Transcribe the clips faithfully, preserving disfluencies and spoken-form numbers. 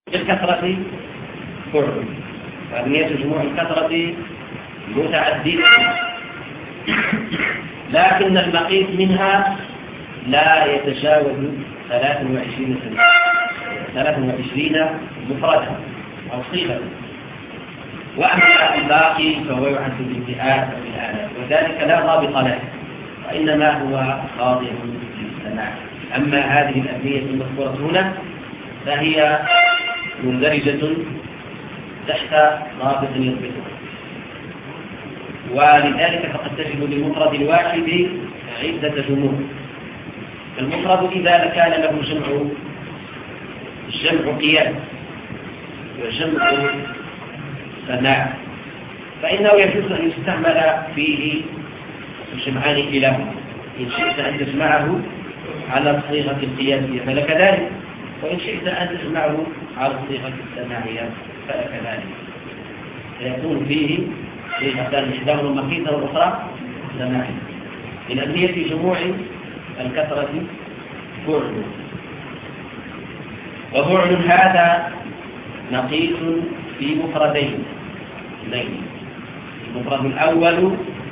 الكثرة فعل، فأبنية جموع الكثرة متعددة، لكن المقيس منها لا يتجاوز ثلاث وعشرين سنة ثلاث وعشرين مفردا أو صيغة، وأما الباقي فهو يعد بالمئات وبالآلاف، وذلك لا ضابط له، وإنما هو خاضع للسماع. أما هذه الأبنية المذكورة هنا فهي مندرجة تحت ضابط يضبطها، ولذلك فقد تجد للمفرد الواحد عدة جموع. المفرد إذا كان له جمع جمع قياس وجمع سماع فإنه يجوز أن يستعمل فيه جمعان كلاهما، إن شئت أن تجمعه على صيغة القياسية فلك ذلك، وإن شئت أن تجمعه على صيغة السماعية فلك ذلك، فيكون فيه صيغتان إحداهما مقيسة والأخرى سماعية. من أبنية جموع الكثرة فعل، وفعل هذا نقيس في مفردين اثنين. المفرد الأول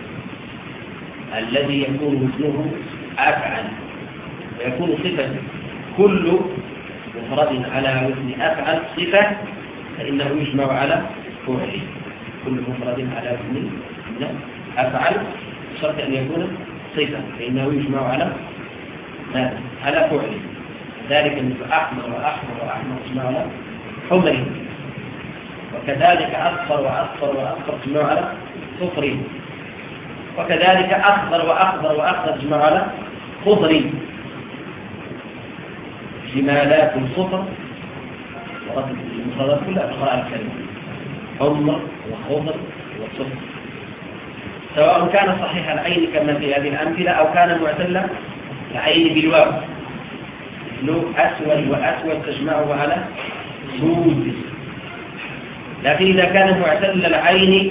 الذي يكون وزنه أفعل ويكون صفة، كل مفرد على وزن أفعل صفة فإنه يجمع على فعله، كل مفرد على وزن أفعل بشرط أن يكون صفة فإنه يجمع على ماذا؟ على فعله. ذلك مثل أحمر وأحمر وأحمر يجمع على حمره، وكذلك أصفر وأصفر وأصفر يجمع على صفره، وكذلك أخضر وأخضر وأخضر يجمع على خضر. جمالات صفر المفردات كلها تقرأ الكلمة حمر وخضر وصفر، سواء كان صحيح العين كما في هذه الأمثلة أو كان معتل العين بالواو، مثل أسود وأسود تجمعه على سود. لكن إذا كان معتل العين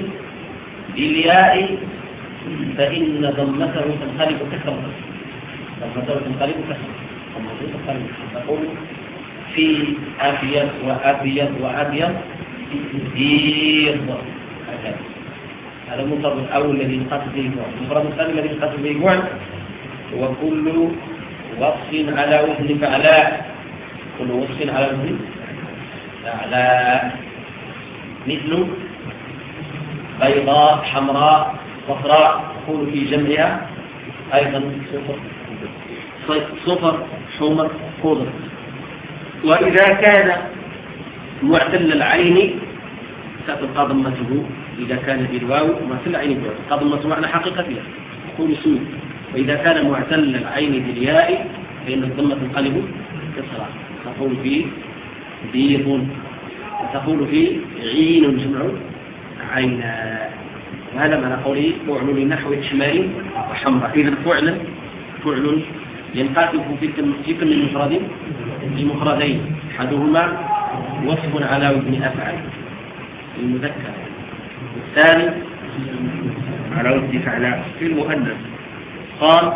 بالياء فإن ضمته تنقلب كسرة، ضمته تنقلب كسرة، تقول في أبيض وأبيض وأبيض بيض. هذا المفرد الأول الذي يقصد به جوع. المفرد الثاني الذي يقصد به جوع هو كل وصف على وزن فعلاء، كل وصف على وزن فعلاء، مثل بيضاء حمراء صفراء، تقول في جمعها أيضا صفر صفر حمر خضر. وإذا كان معتل العين ستبقى ضمته، إذا كان بالواو معتل العين بالواو تبقى ضمته معنى حقيقتها تقول سود. وإذا كان معتل العين بالياء فإن الضمة تنقلب كسرة، تقول فيه بيض، وتقول فيه عين جمع عينا. وهذا معنى قوله فعل لنحو حمار وحمراء. إذا فعل فعل ينقسم في كل مفرد لمفردين، أحدهما وصف على وزن أفعل المذكر، والثاني على وزن فعلاء في المؤنث. قال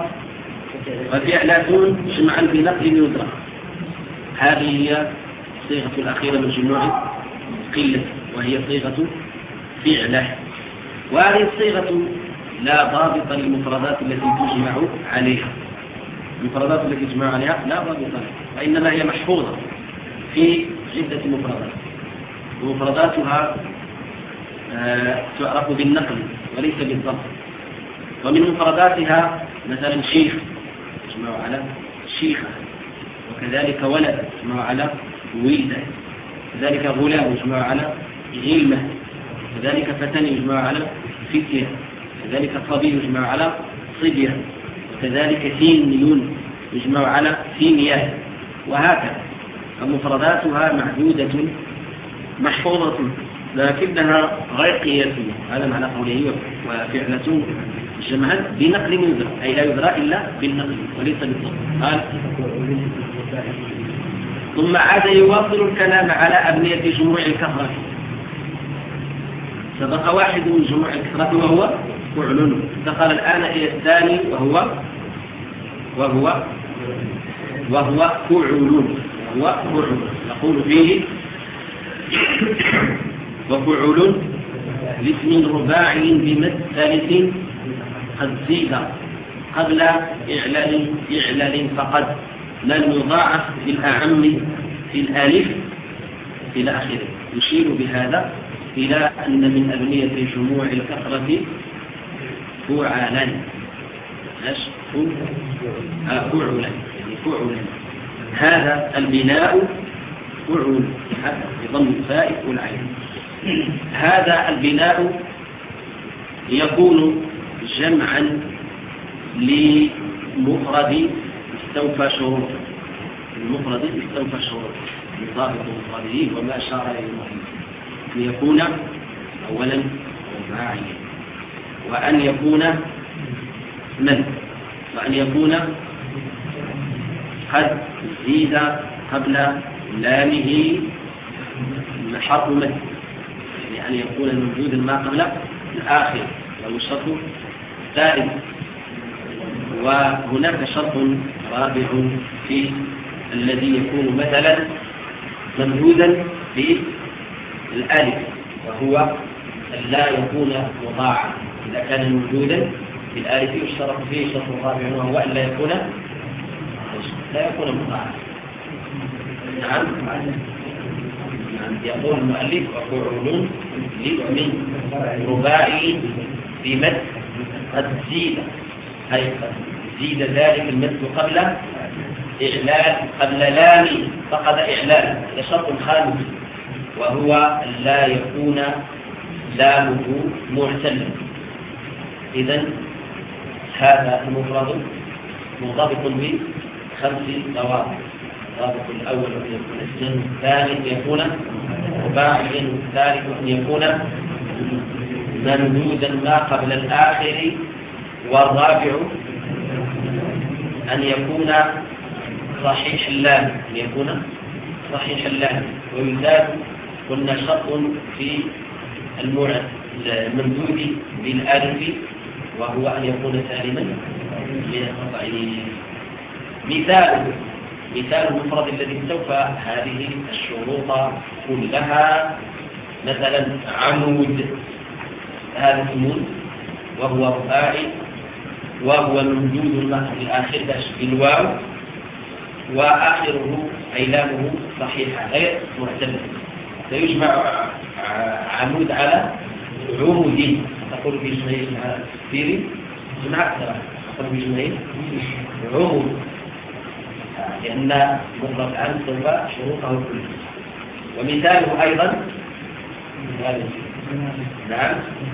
وفعلتون جمعا بنقل يدرى، هذه هي الصيغة الأخيرة من جموع قلة، وهي صيغة فعله. وهذه الصيغة لا ضابط للمفردات التي تجمع عليها، المفردات التي تجمع عليها لا ضابط لها، وإنما هي محفوظة في عدة مفردات، ومفرداتها آه تعرف بالنقل وليس بالضبط. ومن مفرداتها مثلا شيخ تجمع على شيخة، وكذلك ولد تجمع على ولده، كذلك غلام يجمع على غلمة، كذلك فتن يجمع على فتية، كذلك صبي يجمع على صبية، وكذلك ثينيون يجمع على ثينية، وهكذا. فمفرداتها معدودة محفوظة لكنها غير قياسية. هذا معنى قوله وفعلة جمعا بنقل يدرى، أي لا يدرى إلا بالنقل وليس بالضبط. قال ثم عاد يواصل الكلام على أبنية جموع الكثرة. سبق واحد من جموع الكثرة وهو فعل، انتقل الآن إلى الثاني وهو وهو وهو فعل، وهو فعل. نقول فيه وفعل لاسم رباعي بمد ثالث قد زيد قبل إعلال إعلال فقد لم يضاعف في الأعم في الآلف إلى آخره. يشير بهذا إلى أن من أبنية جموع الكثرة فعلا فعلا يعني فعلا. هذا البناء فعل بضم الفاء والعين. هذا البناء يكون جمعا لمفرد استوفى شروط المفرد استوفى شروط مضافة مفرده وما أشار إليه المؤلف ليكون أولا رباعيا وأن يكون من وأن يكون قد زيد قبل لامه حرف مد يعني أن يكون الموجود ما قبل الآخر أو الشرط الثالث. وهناك شرط رابع في الذي يكون مثلا ممدودا في الألف وهو أن لا يكون مضاعفا. إذا كان موجودا في الألف يشترط فيه شرط رابع وهو أن لا يكون لا يكون مضاعفا. نعم يقول المؤلف وفعل لاسم رباعي بمد قد زيد أي قد زيد ذلك المد قبل إعلال قبل لام فقد إعلال لشرط خامس وهو أن لا يكون لامه معتلا. إذن هذا المفرد مرتبط بخمس ضوابط. الضابط الأول أن يكون اسما، الثاني أن يكون رباعيا، الثالث أن يكون ممدودا ما قبل الآخر، والرابع أن يكون صحيح اللام أن يكون صحيح اللام. ويزاد قلنا شرط في الممدود بالألف وهو أن يكون سالما من القطعين. مثال مثال المفرد الذي استوفى هذه الشروط كلها مثلا عمود، هذا اسم وهو رباعي وهو ممدود في الآخر بالواو وآخره أيلامه صحيحة غير معتمد. فيجمع عمود على عمود. تقول في جمعين كثير جمع أكثر تقول في جمعين عمود لأن مفرد عن صفة شروطه كلها. ومثاله أيضا نعم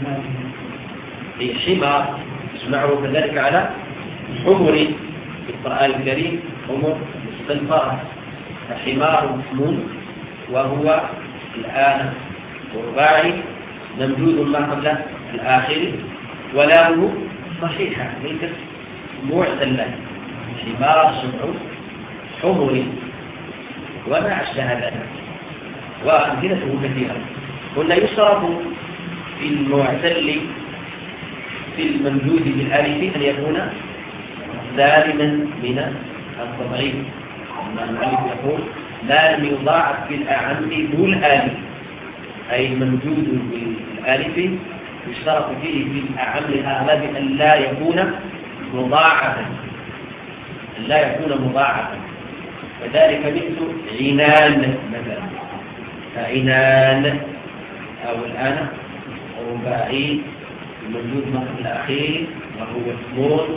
في حمار يجمعه كذلك على حمر في القرآن الكريم حمر مستنفرة. فحمار اسم وهو الآن رباعي ممدود ما قبل الآخر ولامه صحيحة ليست معتلة. حمار جمع حمر وما أشبه ذلك وأمثلته كثيرة. قلنا يشترط في المعتل في الممدود بالألف أن يكون سالما من التضعيف. المؤلف يقول لا لم يضاعف في الأعم ذو الآلف أي الممدود بالألف يشترط فيه في الأعم الأغلب أن لا يكون مضاعفا أن لا يكون مضاعفا. وذلك مثل عنان مثلا. فعنان أو الآن رباعي الموجود مع الأخير وهو اسمون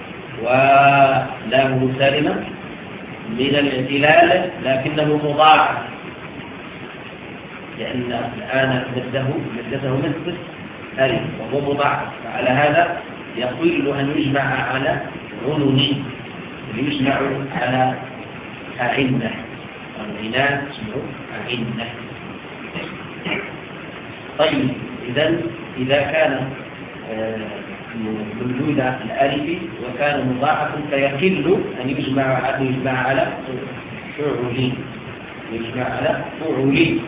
ولامه سالمة من الاعتلال لكنه مضاعف لأن الآن مده مدته مثل ألف وهو مضاعف. فعلى هذا يقل أن يجمع على عنوني يجمع على أعنة. العنان اسمه أعنة. طيب إذن إذا كان ممدود الألف وكان مضاعفا فيقل أن يجمع على يجمع على فعولين يجمع على فعولين.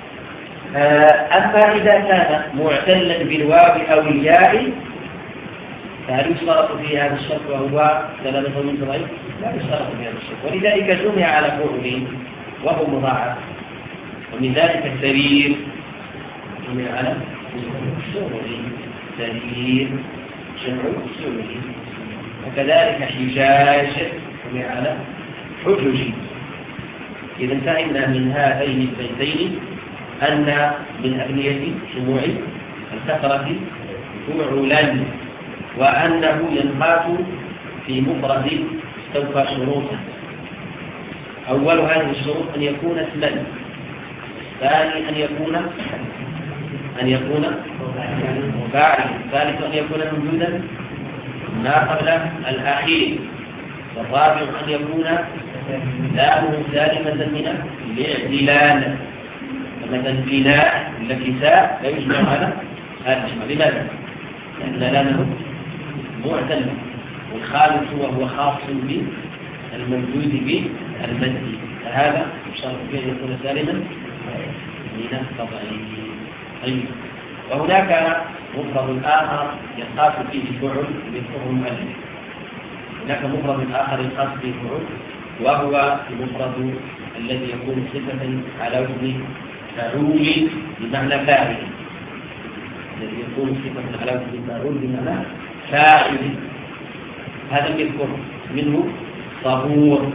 أما إذا كان معتلا بالواو أو الياء فهل يشترط في هذا الشرط وهو سلامة من ضعيف؟ لا يشترط في هذا الشرط. ولذلك جمع على فعولين وهو مضاعف ومن ذلك سرير جمع على سرر سرير جمع سرر وكذلك حجاج جمع على حجج. إذا فهمنا من هذين البيتين أن من أبنية جموع الكثرة فعلا، وأنه ينقاط في مفرد استوفى شروطا. أول هذه الشروط أن يكون اسما، ثاني أن يكون أن يكون فاعلا، ثالث أن يكون موجودا ما قبل الأخير، والرابع أن يكون لامه سالمة من الاعتلال. فمثلا بناء الكساء لا يجمع على هذا الجمع. لماذا؟ لأن لامه معتل، والخالص وهو خاص بالموجود بالمد، فهذا يشترط فيه أن يكون سالما من التضعيف. وهناك مفرد آخر يخاف فيه فعل يذكره المؤلف. هناك مفرد آخر يخاف فيه فعل، وهو المفرد الذي يكون صفة على وزن فعول بمعنى فاعل، الذي يكون صفة على وزن فعول بمعنى فاعل. هذا يذكر منه صبور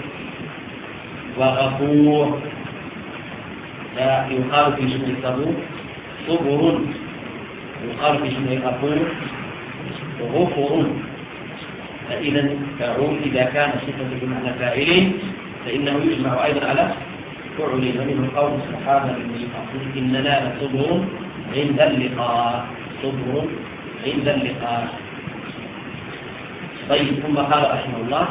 وغفور، فيقال في جمع صبور صبر، يقال في جمع غفور غفر. فإذا فعول إذا كان صفة بمعنى فاعل فإنه يجمع أيضا على فعل. ومنه قول سبحانه إننا لصبر عند اللقاء، صبر عند اللقاء. طيب، ثم قال رحمه الله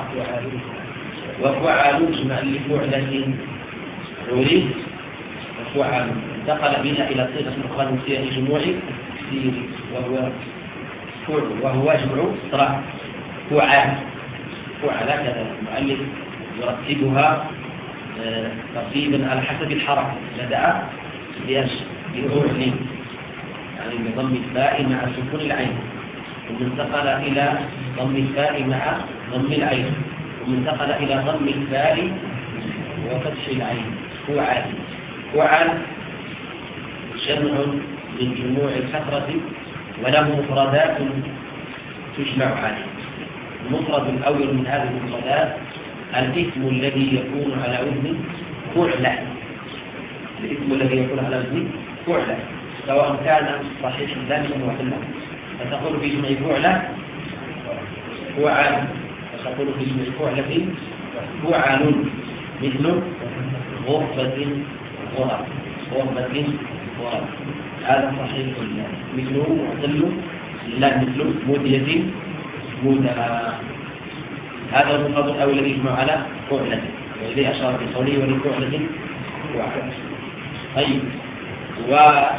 وفعل جمع لفعلة عرف وفعل. انتقل بنا إلى صيغة أخرى من صيغ جموع كثير، وهو فعل، وهو جمع صرع فعل. فعل كذا المؤلف يرتبها ترتيبا على حسب الحركة. بدأ بفعل يعني بضم الفاء مع سكون العين، ثم انتقل إلى ضم الفاء مع ضم العين، ثم انتقل إلى ضم الفاء وفتح العين. فعل فعل جمع من جموع الكثرة وله مفردات تجمع عليه. المفرد الأول من هذه المفردات الاسم الذي يكون على وزن فعل. الاسم الذي يكون على وزن فعل سواء كان صحيح لازما وحلا، فتقول في جمع فعل فعل، فتقول في جمع فعلة فعل، مثل غرفة غرف غرفة غرف. هذا صحيح مثله معتل لا مثل مودية مودة. هذا المفرد الأول الذي يجمع على فعلة، وإليه أشار في قوله ولفعلة فعل. طيب، و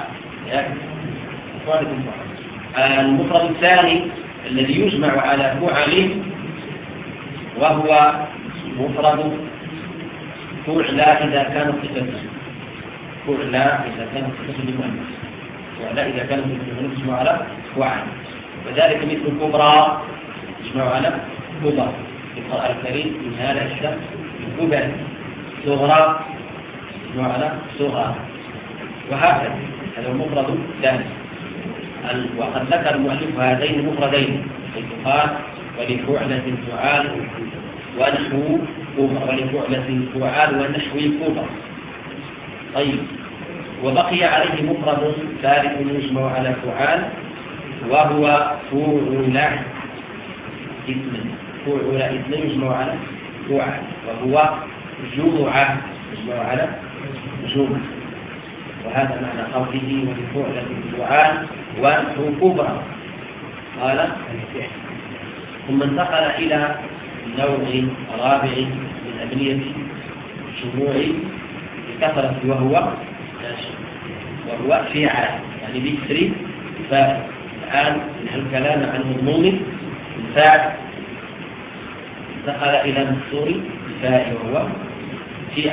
المفرد الثاني الذي يجمع على فعل وهو مفرد فعل إذا كانت صفة فعل إذا كانت صفة للمؤنث، فعل إذا كانت صفة للمؤنث يجمع على فعل. وذلك مثل كبرى يجمع على كبرى في القرآن الكريم من هذا الشخص كبر. صغرى يجمع على صغرى، وهكذا. هذا المفرد الثاني. وقد ذكر المؤلف هذين المفردين قال ولفعلة فعال ونحو كبر، ولفعلة فعال ونحو كبر. طيب، وبقي عليه مفرد ثالث يجمع على فعال وهو فعل اسما. فعل اسما يجمع على فعل، وهو جمع يجمع على جمع. وهذا معنى قوله ولفعلة فعال ونحو كبرى. قال ثم انتقل إلى نوع رابع من أبنية جموع الكثرة وهو وهو فعل، يعني بكسر فاعل. الآن الكلام عن مضمون الفاعل، انتقل إلى مكسور الفاء وهو فعل.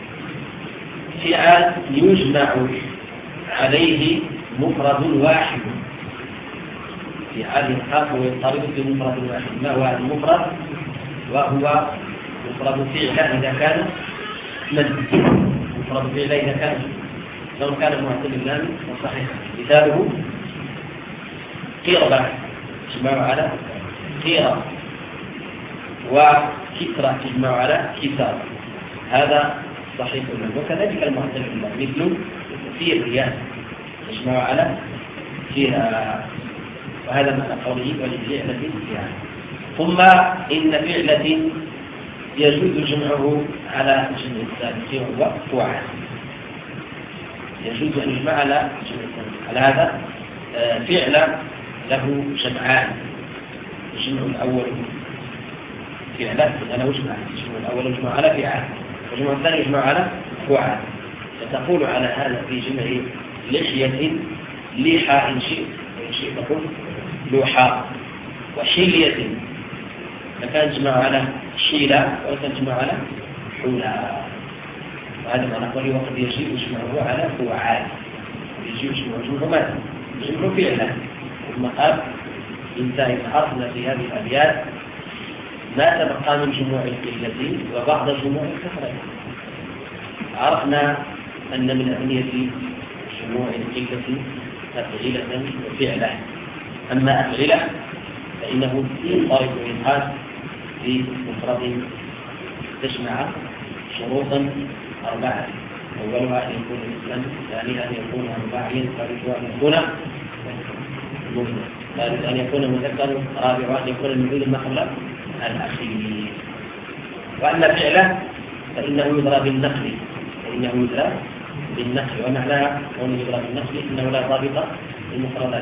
فعل يجمع عليه مفرد واحد. فعل يخاف ويضطرب في مفرد واحد. ما هو المفرد؟ وهو مفرد فعل إذا كان مد، مفرد فعل إذا كان لو كان معتل اللام وصحيح. مثاله قيربة تجمع على قيرة، وكسرة تجمع على كسار، هذا صحيح اللام. وكذلك المعتل اللام مثل في الرياء تجمع على فيها، وهذا معنى قوله ولفعلة فيها. ثم إن فعلة يجوز جمعه على جمع الثالث وهو فعل، يجوز أن يجمع على جمع الثالث. على هذا فعل له جمعان، الجمع الأول فعل له جمعان، الجمع الأول يجمع على فعل، والجمع الثاني يجمع على فعل. فتقول على هذا في جمع لحية ليحة إن شئت، وإن شئت تقول لوحة. وحلية فكان جمع على حيلة، وكان جمع على حولة. وهذا معنى قوله وقد يجيء جمعه على فعال، يجيء جمعه ماذا؟ جمع فعلا. ثم قال انتهى عرفنا في هذه الأبيات ما تبقى من جموع القلة وبعض جموع الكثرة. عرفنا أن من أهمية جموع القلة أفعلة وفعلا. أما أفعلة فإنه طائف إنقاذ في مفرد تجمع شروطا أربعة، أولها أن يكون اسما، ثانيها أن يكون رباعيا، ثالثها أن يكون مفرد، ثالث أن يكون مذكرا، رابعها أن يكون الموجود ما قبل الأخير. وأما فعله فإنه يضرب بالنقل، فإنه يضرب بالنقل، ومعناها كونه يضرب بالنقل إنه لا ضابط للمفردات.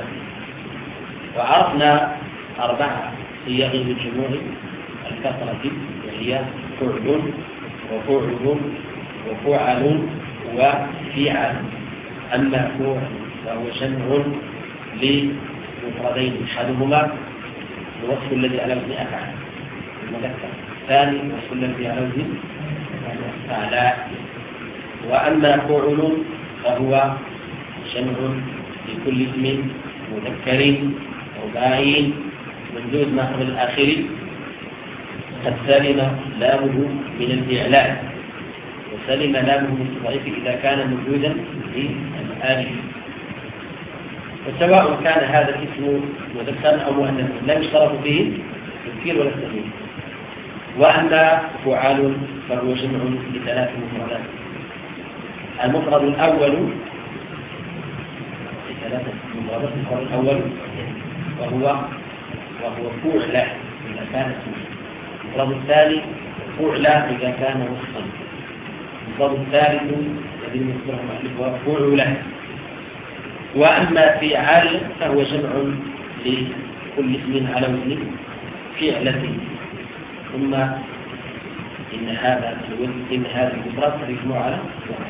وعرفنا أربعة صيغ للجموع الكثرة، وهي فعل وفعل وفعل وفعل. أما فعل فهو جمع لمفردين، أحدهما الوصف الذي على وزن أفعل المذكر، الثاني الوصف الذي على وزن أفعلاء. وأما فعل فهو جمع لكل اسم مذكر رباعي ممدود ما قبل الآخر قد سلم لامه من الإعلان، وسلم لامه من الضعيف إذا كان موجودا في الآلف. وسواء كان هذا الاسم مذكرا أو مؤنثا لا يشترط فيه التذكير ولا التأنيث. وأما فعال فهو جمع لثلاث مفردات. المفرد الأول ثلاثة مفردات. المفرد الأول وهو وهو فعل إذا كان اسما. المفرد الثاني فعل إذا كان وصفا. المفرد الثالث الذي يذكره المؤلف هو فعل. وأما فعل فهو جمع لكل اسم على وزن فعلة. ثم إن هذا إن هذا المفرد يجمع على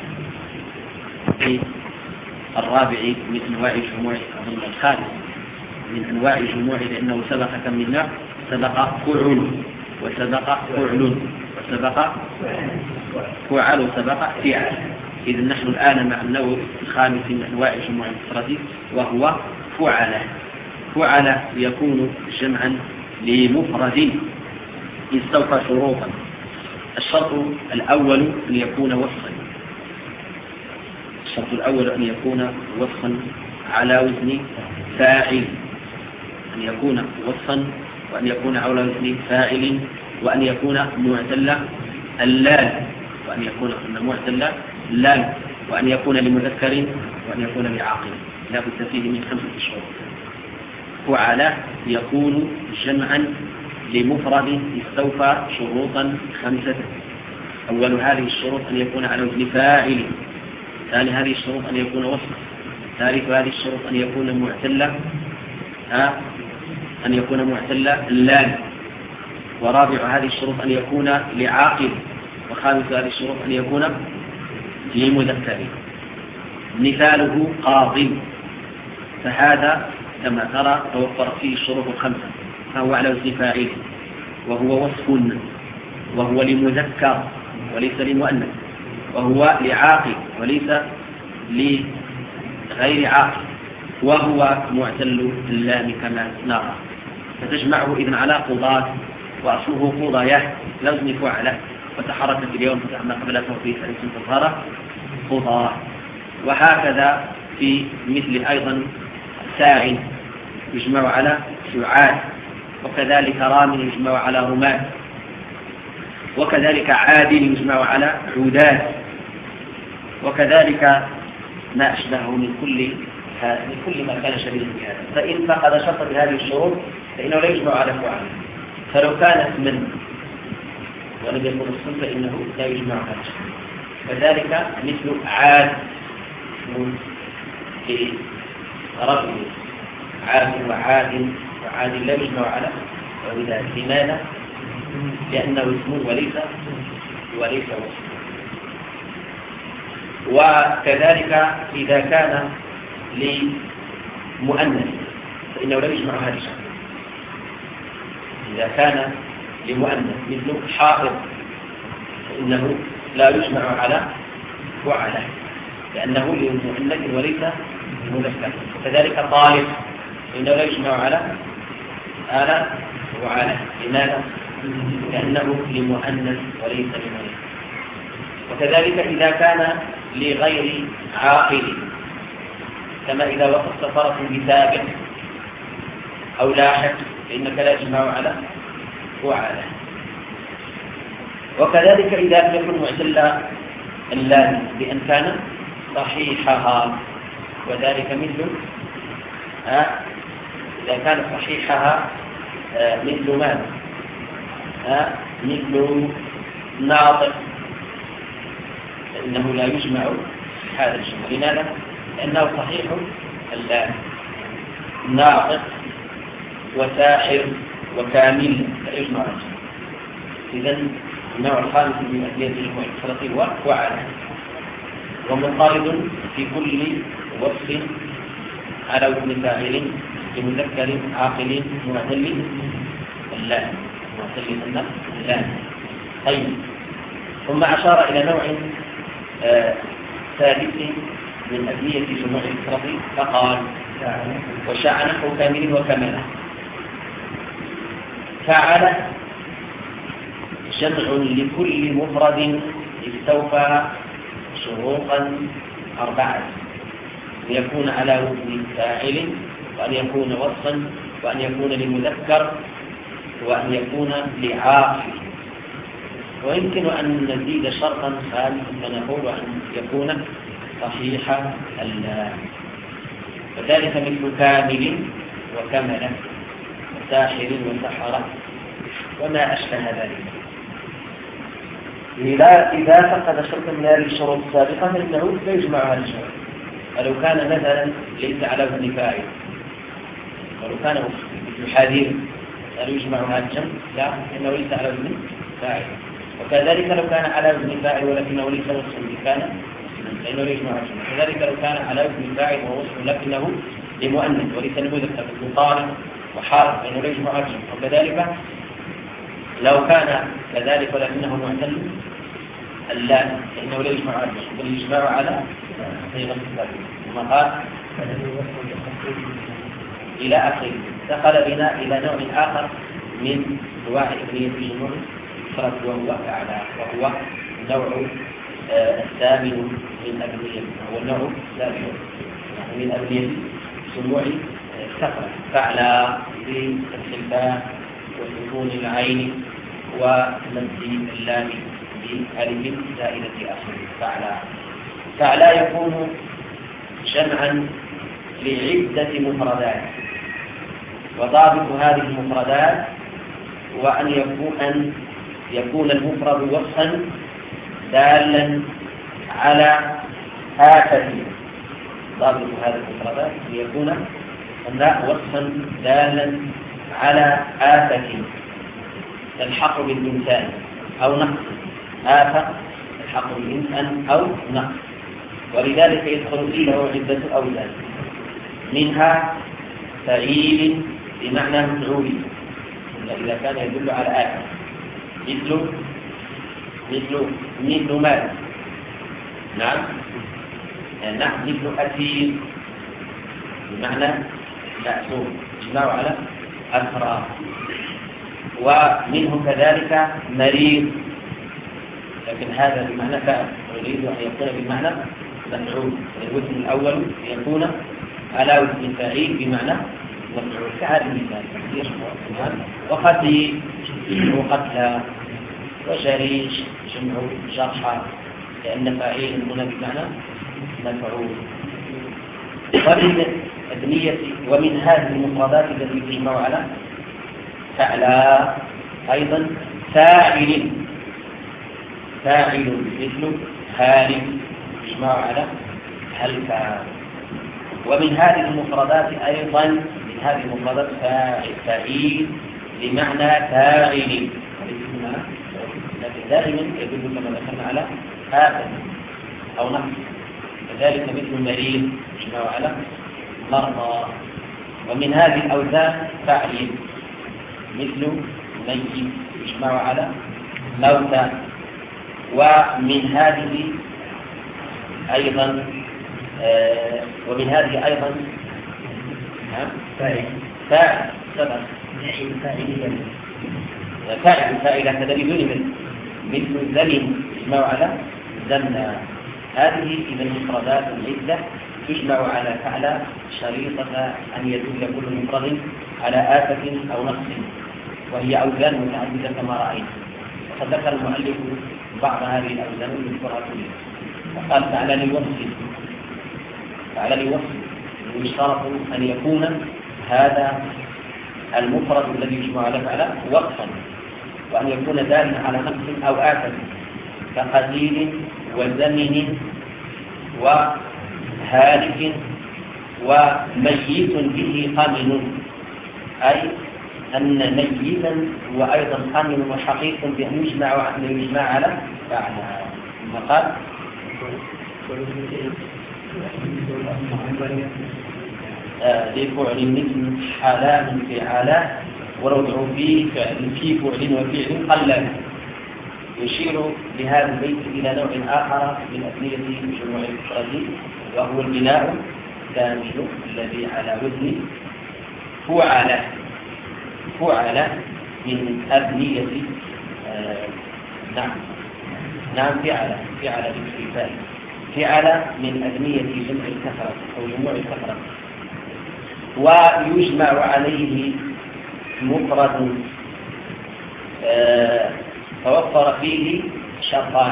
في الرابع من أنواع الجموع الخامس من أنواع الجموع، لأنه سبق كم من نوع؟ سبق فعل وسبق فعل وسبق فعل وسبق فعل. إذا نحن الآن مع النوع الخامس من أنواع الجموع المفردة وهو فعل. فعل يكون جمعا لمفرد استوفى شروطا. الشرط الأول أن يكون وصفا. الشرط الأول أن يكون وصفا على وزن فاعل، أن يكون وصفا وأن يكون على وزن فاعل، وأن يكون معتل اللام، وأن يكون معتل اللام، وأن يكون لمذكر، وأن يكون لعاقل. لا بد فيه من خمسة شروط. فعل يكون جمعا لمفرد استوفى شروطا خمسة. أول هذه الشروط أن يكون على وزن فاعل، ثاني هذه الشروط أن يكون وصفا، ثالث هذه الشروط أن يكون معتلة أن يكون معتلة اللام، ورابع هذه الشروط أن يكون لعاقل، وخامس هذه الشروط أن يكون لمذكر. مثاله قاض، فهذا كما ترى توفرت فيه الشروط الخمسة، فهو على وزن فاعل، وهو وصف، وهو لمذكر وليس لمؤنث، وهو لعاقل وليس لغير عاقل، وهو معتل اللام كما نرى. فتجمعه إذن على قضاة، وأصله قضايا لوزن فعله، وتحركت اليوم فتح ما قبلته في ثالث تظهر قضاة. وهكذا في مثل أيضا ساع يجمع على سعاد، وكذلك رام يجمع على رماد، وكذلك عادل يجمع على عودات، وكذلك ما أشبهه من كل من كل ما كان شبيها بهذا. فإن فقد شرط بهذه الشروط فإنه لا يجمع على فعل. فلو كانت من ولم يكن الصنف فإنه لا يجمع على شيء. كذلك مثل عاد في رجل عاد وعاد وعاد لا يجمع على عودات. لماذا؟ لأنه اسم وليس وليس وصف. وكذلك إذا كان لمؤنث فإنه لا يجمع هذا الشيء. إذا كان لمؤنث مثل حائض فإنه لا يجمع على وعلى، لأنه لمؤنث وليس مذكر. وكذلك طالب فإنه لا يجمع على آلة وعلى. لماذا؟ لأنه لمؤنث وليس لمؤنث. وكذلك إذا كان لغير عاقل، كما إذا وقفت فرس بسابق أو لاحق فإنك لا تجمع على وعلى. وكذلك إذا لم يكن معتل اللام بأن كان صحيحها، وذلك مثل آه إذا كان صحيحها آه مثل ماذا؟ آه مثل ناطق فإنه لا يجمع هذا الشيء. لماذا؟ لأنه صحيح اللام. ناطق وساحر وكامل لا يجمع الشيء. إذن النوع الخامس من أدلة الجموع الخلقي هو وعلى، ومنقرض في كل وصف على وزن فاعل لمذكر عاقل معتل اللام معتل اللام. طيب، ثم أشار إلى نوع آه ثالث من أدلة الجموع الخلقي فقال وشاع نحو كامل وكمله. فعل جمع لكل مفرد استوفى شروطا أربعة، ليكون على وزن فاعل، وأن يكون وصفا، وأن يكون لمذكر، وأن يكون لعاقل. ويمكن أن نزيد شرطا خامسا فنقول أن يكون صحيح اللام، وذلك مثل كامل وكمل وساحر وسحر وما أشبه ذلك. إذا إذا فقد شرطا من هذه الشروط السابقة فإنه لا يجمع هذا الشرط. ولو كان مثلا ليس على وزن فاعل، ولو كان مثل حدير هل يجمع هذا الجمع؟ لا، لأنه ليس على وزن فاعل. وكذلك لو كان على وزن فاعل ولكنه ليس وصفا كان فإنه لا يجمع هذا الجمع. كذلك لو كان على وزن فاعل ووصف لكنه لمؤنث وليس لمذكر مثل طالب وحارب فإنه لا يجمع هذا الجمع. وكذلك لو كان كذلك ولكنه معتل اللام فإنه لا يجمع على بل يجمع على صيغة الثالث. ثم قال إلى آخره. دخل بنا إلى نوع آخر من أنواع أبنية الجموع فرد وهو أعلى، وهو النوع الثامن من أبنية، هو النوع الثامن من أبنية الجموع الثقل. فعلى بفتح الباء وسكون العين ومد اللام بألف زائدة آخره. فعلى فعلى يكون جمعا لعدة مفردات، وضابط هذه المفردات وأن يكون أن يكون المفرد وصفا دالا على آفة. ضابط هذه المفردات أن يكون وصفا دالا على آفة تلحق بالإنسان أو نقص. آفة تلحق بالإنسان أو نقص، ولذلك يدخل فيه عدة أوزان، منها فعيل بمعنى مفعول إذا كان يدل على آفة، مثل مثل مثل مال، نعم نعم مثل أثير بمعنى مأسور يجمع على أسرى. ومنه كذلك مريض، لكن هذا بمعنى فاعل، ويريد أن يكون بمعنى مفعول. الوزن الأول يكون على وزن فاعل بمعنى مفعول كهذا المثال. وقتيل وقتلى وشريش جمع جرحى لأن فاعل هنا بمعنى مفعول. ومن أبنية ومن هذه المفردات التي تجمع على فعلى أيضا فاعل فاعل مثل هالك يجمع على هلكا. ومن هذه المفردات أيضا من هذه المفردات فاعل بمعنى فاعل، لكن دائما يدل كما ذكرنا على هذا أو نحن. كذلك مثل مريض يجمع على مرضى. ومن هذه الأوزان فاعل مثل ميت يجمع على موتى. ومن هذه أيضا آه ومن هذه أيضا فاعل فاعل سبع فاعل فاعل فاعل هذا بدون مثل زمن يجمع على زمنا. هذه إذا المفردات العدة تجمع على فعل شريطة أن يدل كل مفرد على آفة أو نقص، وهي أوزان متعددة كما رأينا. وقد ذكر المؤلف بعض هذه الأوزان المذكورة كلها وقال فعل لوصف فعل لوصف يشترط أن يكون هذا المفرد الذي يجمع على فعل وصفا، وأن يكون دالا على نقص أو آفة كقتيل وزمن وهالك وميت به قمن، أي أن ميتا وأيضا قمن وحقيق بأن يجمع أن يجمع على فعل. فقال لفعل مثل حلال فعلا ورجع في فعل في فعل وفعل قلال. يشير بهذا البيت إلى نوع آخر من أبنية جموع المفرد، وهو البناء الكامل الذي على وزن فعل. فعل من أبنية آه نعم نعم فعل فعل بالكفاية فعل من أبنية جمع الكثرة أو جموع الكثرة. ويجمع عليه مفرد آه توفر فيه شرطان.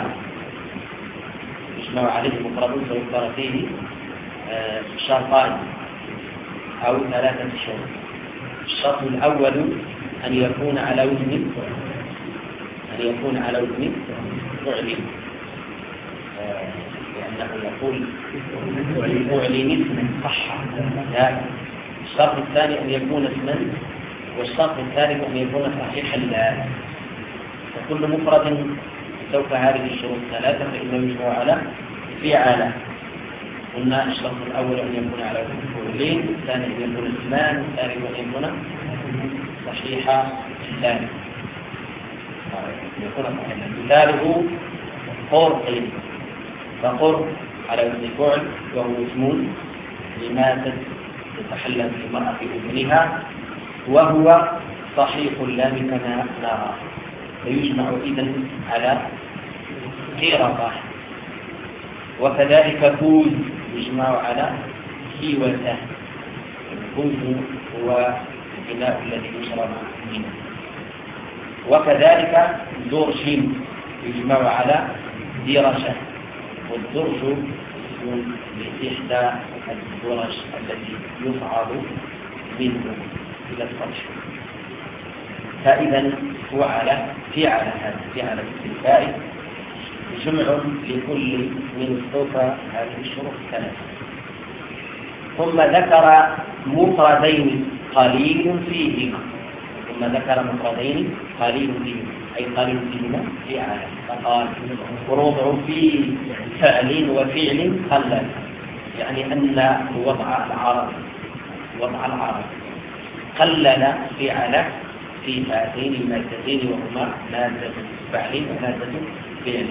يجمع عليه مفرد توفر فيه آه شرطان أو ثلاثة شروط. الشرط الأول أن يكون على وزن أن يكون على وزن فعل، آه لأنه يقول فعل اسما صح. الشرط الثاني أن يكون اسما، والشرط الثالث أن يكون صحيحا لا. فكل مفرد سوف هذه الشروط ثلاثة فإنه يجمع على فعل. قلنا الشرط الأول أن يكون على وزن فعلين، الثاني أن يكون اسمان، الثالث أن يكون صحيحا الثاني يكون صحيحا. مثاله قرء، فقرء على وزن فعل وهو اسم لماتت تتحلل في المرأة في أذنها، وهو صحيح اللام كما نرى، فيجمع إذن على قيرطة. وكذلك فوز يجمع على كيوته. الفوز هو البناء الذي يشرب منه. وكذلك درش يجمع على درشة، والدرش اسم لإحدى الدرج التي يصعد منه إلى السطح. فإذا فعل فعل هذا فعل بالفاء جمع لكل من صوت هذه الشروط الثلاثة. ثم ذكر مفردين قليل فيهما ثم ذكر مفردين قليل فيهما أي قليل فيهما فعل. فقال وربع في فعل وفعل قلل، يعني أن وضع العرب وضع العرب قلل فعل في هاتين المادتين وهما مادة فعل ومادة فعل.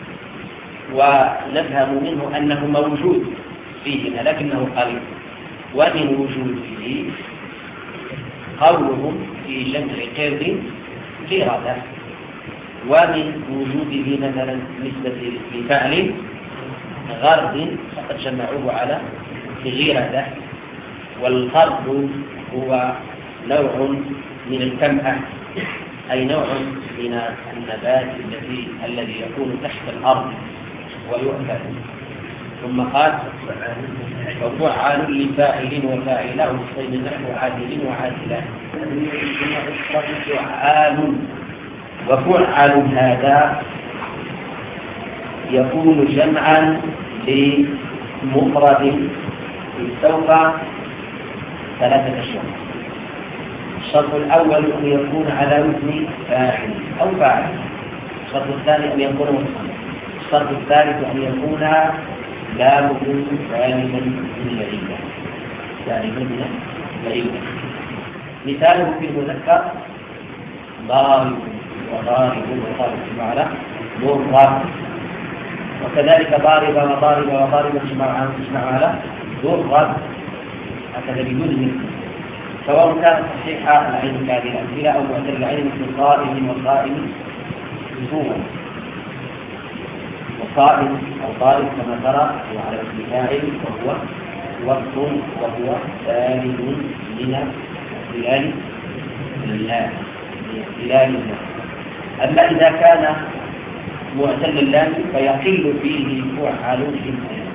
ونفهم منه أنه موجود فيهما لكنه قليل. ومن وجوده قولهم في جمع قرد قردة، ومن وجوده مثلا نسبة لفعل غرد فقد جمعوه على غيرة. والغرد هو نوع من الكمأة، أي نوع من النبات الذي الذي يكون تحت الأرض ويؤكل. ثم قال وفعال لفاعل وفاعله والصيد نحو عادل وعادلان. فعال وفعل هذا يكون جمعا لمفرد استوفى ثلاثة أشياء. الشرط الأول أن يكون على وزن فاعل أو فاعل. الشرط الثاني أن يكون متصلا. الشرط الثالث أن يكون لامه سالما من العلة، سالما من العلة. مثاله في المذكر ضارب وضارب وضارب بمعنى ضرب، وكذلك ضارب وضارب وضارب تجمع على ضرب، هكذا بدون سواء كانت صحيحة العين كهذه الأمثلة أو معتل العين مثل قائم وقائم بصورة، وقائم أو طالب كما ترى هو على اسم فاعل وهو وقت وهو سالم من اختلال الله اختلال الله. أما إذا كان معتل اللام فيقل فيه فعل في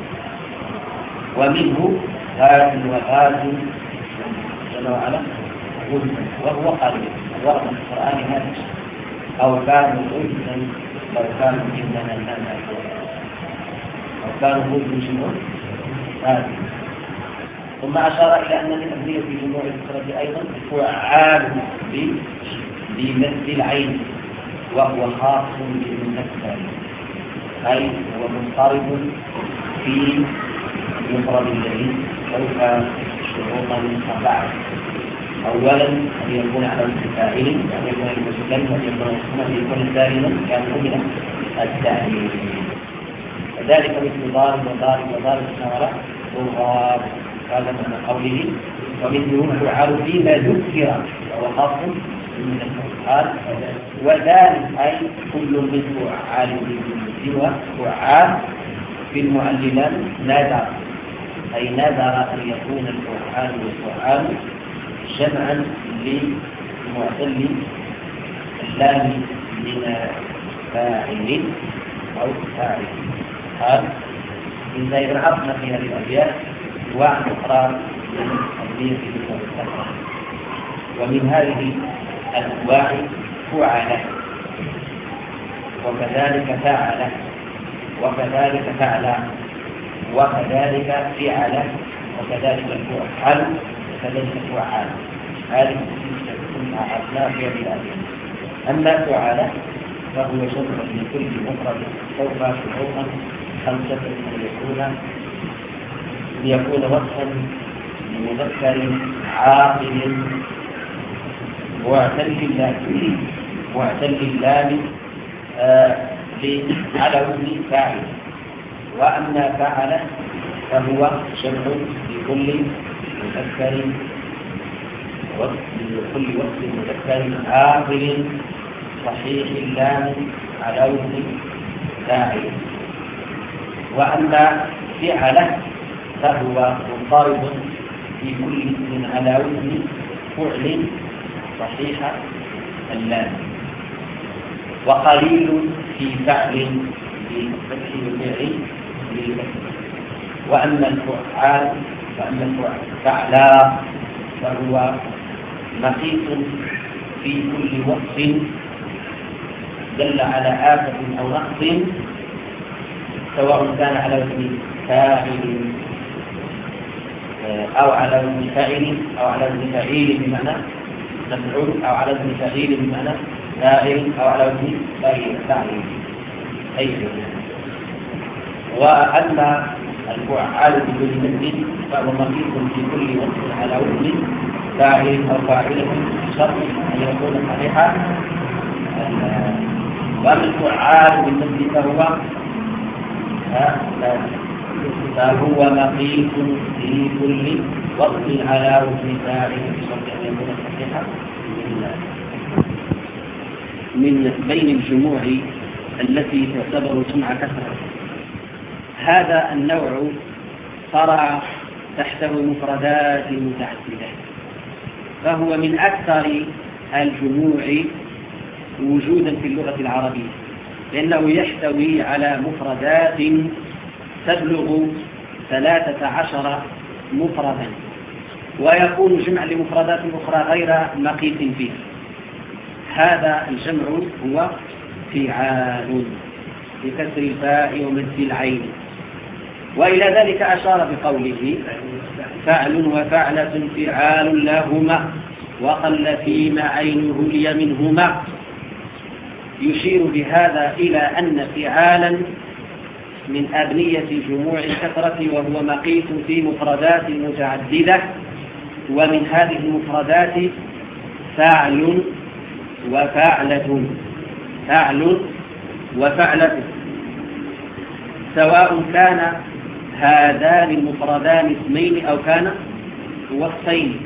ومنه غاز وغاز جل وعلا وهو قليل. ورد في القرآن هذا أو كانوا غزا لو كانوا إننا لنا أو كانوا غزا هذا. ثم أشار إلى أن من أمثلة في جموع الفكرة أيضا فعال بمثل العين وهو خاص بالمثل، أي هو منقرض في مفرد الذي سوف شروطا أربعة. أولا أن يكون على وزن فاعل، أن يكون المتكلم، أن يكون مسلما، أن يكون سالما كان من التعليل. وذلك مثل ضارب وضارب وضارب الشمرة وضارب، هذا من قوله ومثله فعال فيما ذكر وهو خاص من الفعال. وذلك أي كل من فعال سوى فعال في المعلمات نادر، أي نادر أن يكون الفعال والفعال جمعا لمعتل اللام من فاعل أو فاعل. قال إذا إذا عرفنا في هذه الأبيات أنواع أخرى من التنبيه في كتاب الفقه، ومن هذه الأنواع فعل وكذلك فعل وكذلك فعل وكذلك فعل وكذلك الفعل وكذلك فعال. هذه كلها عرفناها في هذه الأبيات. أما فعل فهو جمع لكل مفرد سوف شروطا خمسة ليكون ليكون وصفا لمذكر عاقل معتل اللام معتل اللام على وزن فاعل. وأما فعل فهو جمع لكل مذكر لكل وصف مذكر عاقل صحيح اللام على وزن فاعل. وأما فعل فهو منقرض في كل اسم على وزن فعل صحيح اللام، وقليل في فعل بفتح الفعل للكسر. وأما الفعال وأما الفعل فهو مقيس في كل وصف دل على آفة أو نقص، سواء كان على وزن فاعل أو على وزن فاعل أو على وزن فاعل بمعنى مفعول أو على وزن فاعل بمعنى فاعل أو على وزن فاعل أي. وأما الفعال بدون تمثيل فهو مقيس في كل وصف على وزن فاعل أو فاعلة شرط أن يكون صحيحا. وأما الفعال بالتمثيل فهو فهو مقيس في كل وصف على وزن فاعل شرط أن يكون صحيحا. من بين الجموع التي تعتبر جمع كثرة هذا النوع فرع تحته مفردات متعددة، فهو من أكثر الجموع وجودا في اللغة العربية، لأنه يحتوي على مفردات تبلغ ثلاثة عشر مفردا، ويكون جمع لمفردات أخرى غير مقيس فيه. هذا الجمع هو فعال بكسر الفاء ومد العين. وإلى ذلك أشار بقوله فعل وفعلة فعال لهما وقل فيما عينه لي منهما، يشير بهذا إلى أن فعالا من أبنية جموع الكثرة، وهو مقيس في مفردات متعددة، ومن هذه المفردات فعل وفعلة. فعل وفعلة سواء كان هذان المفردان اسمين أو كان وصفين.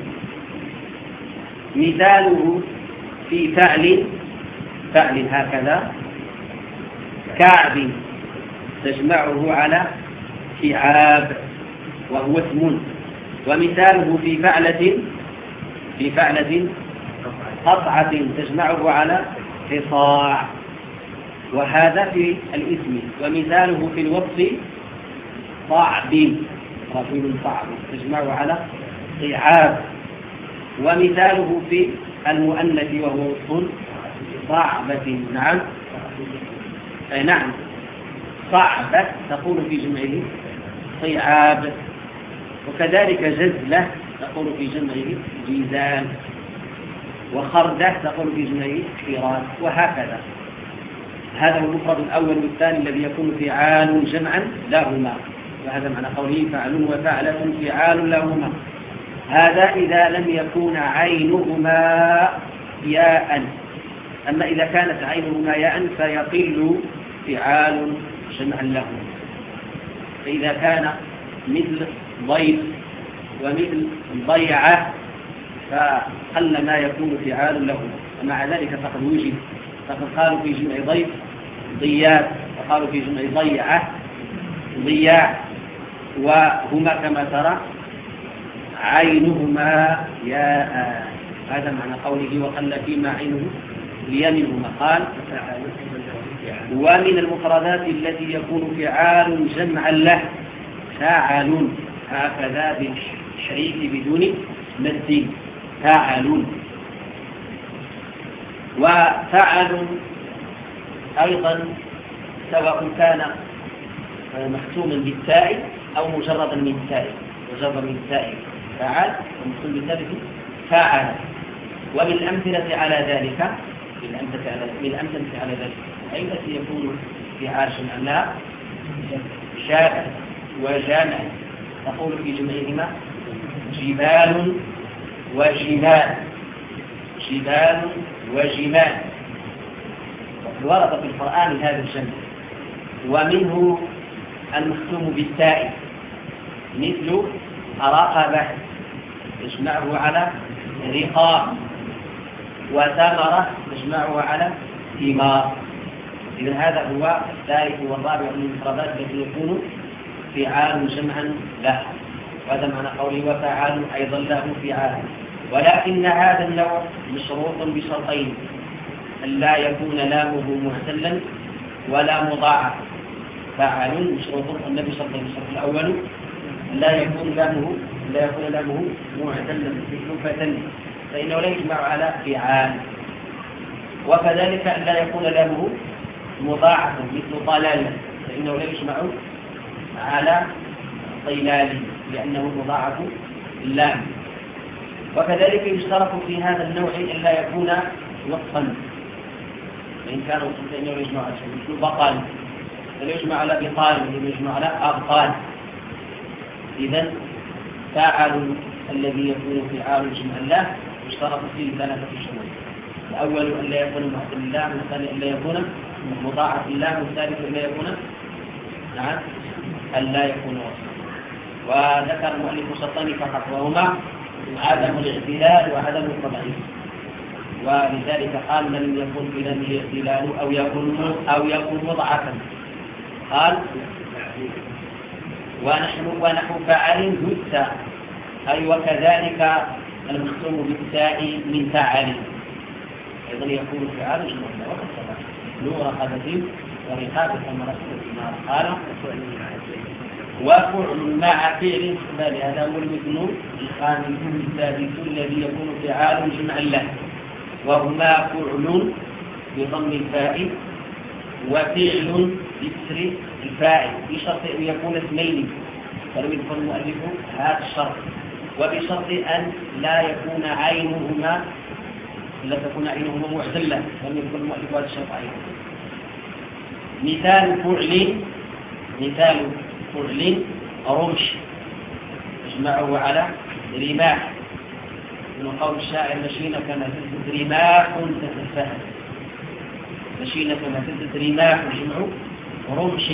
مثاله في فعل فعل هكذا كعب تجمعه على كعاب وهو اسم. ومثاله في فعلة في فعلة قطعة تجمعه على قطاع، وهذا في الاسم. ومثاله في الوصف صعب رجل صعب تجمعه على صعاب. ومثاله في المؤنث وهو وصف صعبة. نعم أي نعم صعبة تقول في جمعه صعاب. وكذلك جزلة تقول في جمعه جيزان، وخردة تقول في جمعه خيرات، وهكذا. هذا هو المفرد الأول والثاني الذي يكون فعال جمعا لهما، وهذا معنى قوله فعل وفعلة فعال لهما. هذا إذا لم يكون عينهما ياء. أما إذا كانت عينهما ياء فيقل فعال جمعا لهما. فإذا كان مثل ضيف ومثل ضيعة فقل ما يكون فعال لهما. ومع ذلك فقد وجد، فقد قالوا في جمع ضيف ضياء، وقالوا في جمع ضيعة ضياع، وهما كما ترى عينهما ياء. هذا معنى قوله وقل فيما عينه لي منهما. قال ومن المفردات التي يكون فعال جمعا له فاعل، هكذا بالشريك بدون مد فاعل. وفعل أيضا سواء كان مختوما بالتاء أو مجردا من التاء، مجردا من التاء فعل ومختوم بالتاء فاعل. ومن الأمثلة على ذلك من الأمثلة على من الأمثلة على ذلك أي التي يكون فعال جمعا لا شاب وجامع، تقول في جمعهما جبال وجمال، جبال وجمال. ورد في القرآن هذا الجمع. ومنه المختوم بالتاء مثل رقبة تجمعه على رقاب، وثمرة تجمعه على ثمار. إذن هذا هو الثالث والرابع من المفردات التي يكون فعال جمعا له، وهذا معنى قوله وفعال أيضا له فعال. ولكن هذا النوع مشروط بشرطين: أن لا يكون لامه معتلا ولا مضاعف. فعال مشروط النبي صلى الله عليه وسلم الأول لا يكون لامه لا يكون لامه معتلا مثل فإنه لا يجمع على فعال. وكذلك أن لا يكون لامه مضاعفا مثل طلال، فإنه لا يجمع على طلال لأنه مضاعف اللام. وكذلك يشترط في هذا النوع أن لا يكون وصفا، فإن كان وصفا فإنه يجمع على مثل بطال فلا يجمع على بطال ولا يجمع على أبطال. إذن فاعل الذي يكون فعال جمعا له يشترط فيه ثلاثة شروط: الأول أن لا يكون معتل اللام، والثاني أن لا يكون مضاعف اللام، والثالث أن لا يكون نعم أن لا يكون وصفا. وذكر المؤلف شرطين فقط، وهما عدم الاعتلال وعدم التضعيف. ولذلك قال من لم يكن في لامه اعتلال أو يكون أو يكون مضاعفا قال ونحن ونحو فعل جثة، أي وكذلك المختوم بالتاء من فعل أيضا يكون فعال جملة وقد سبق نور قذف ورقاب ثمرة الثمار. قال وفعل مع فعل استقبال، هذا هو المثل الخامس السادس الذي يكون فعال جمعا له، وهما فعل بضم الفاء وفعل بكسر الفاعل بشرط أن يكون اسمين، فلم يذكر المؤلف هذا الشرط، وبشرط أن لا يكون عينهما لا تكون عينهما معتلة، لم يذكر المؤلف هذا الشرط أيضا. مثال فعل مثال فعل رمش اجمعه على رماح، من قول الشاعر مشينا كما تلتت رماح تتفهم، مشينا كما تلتت رماح جمع رمش.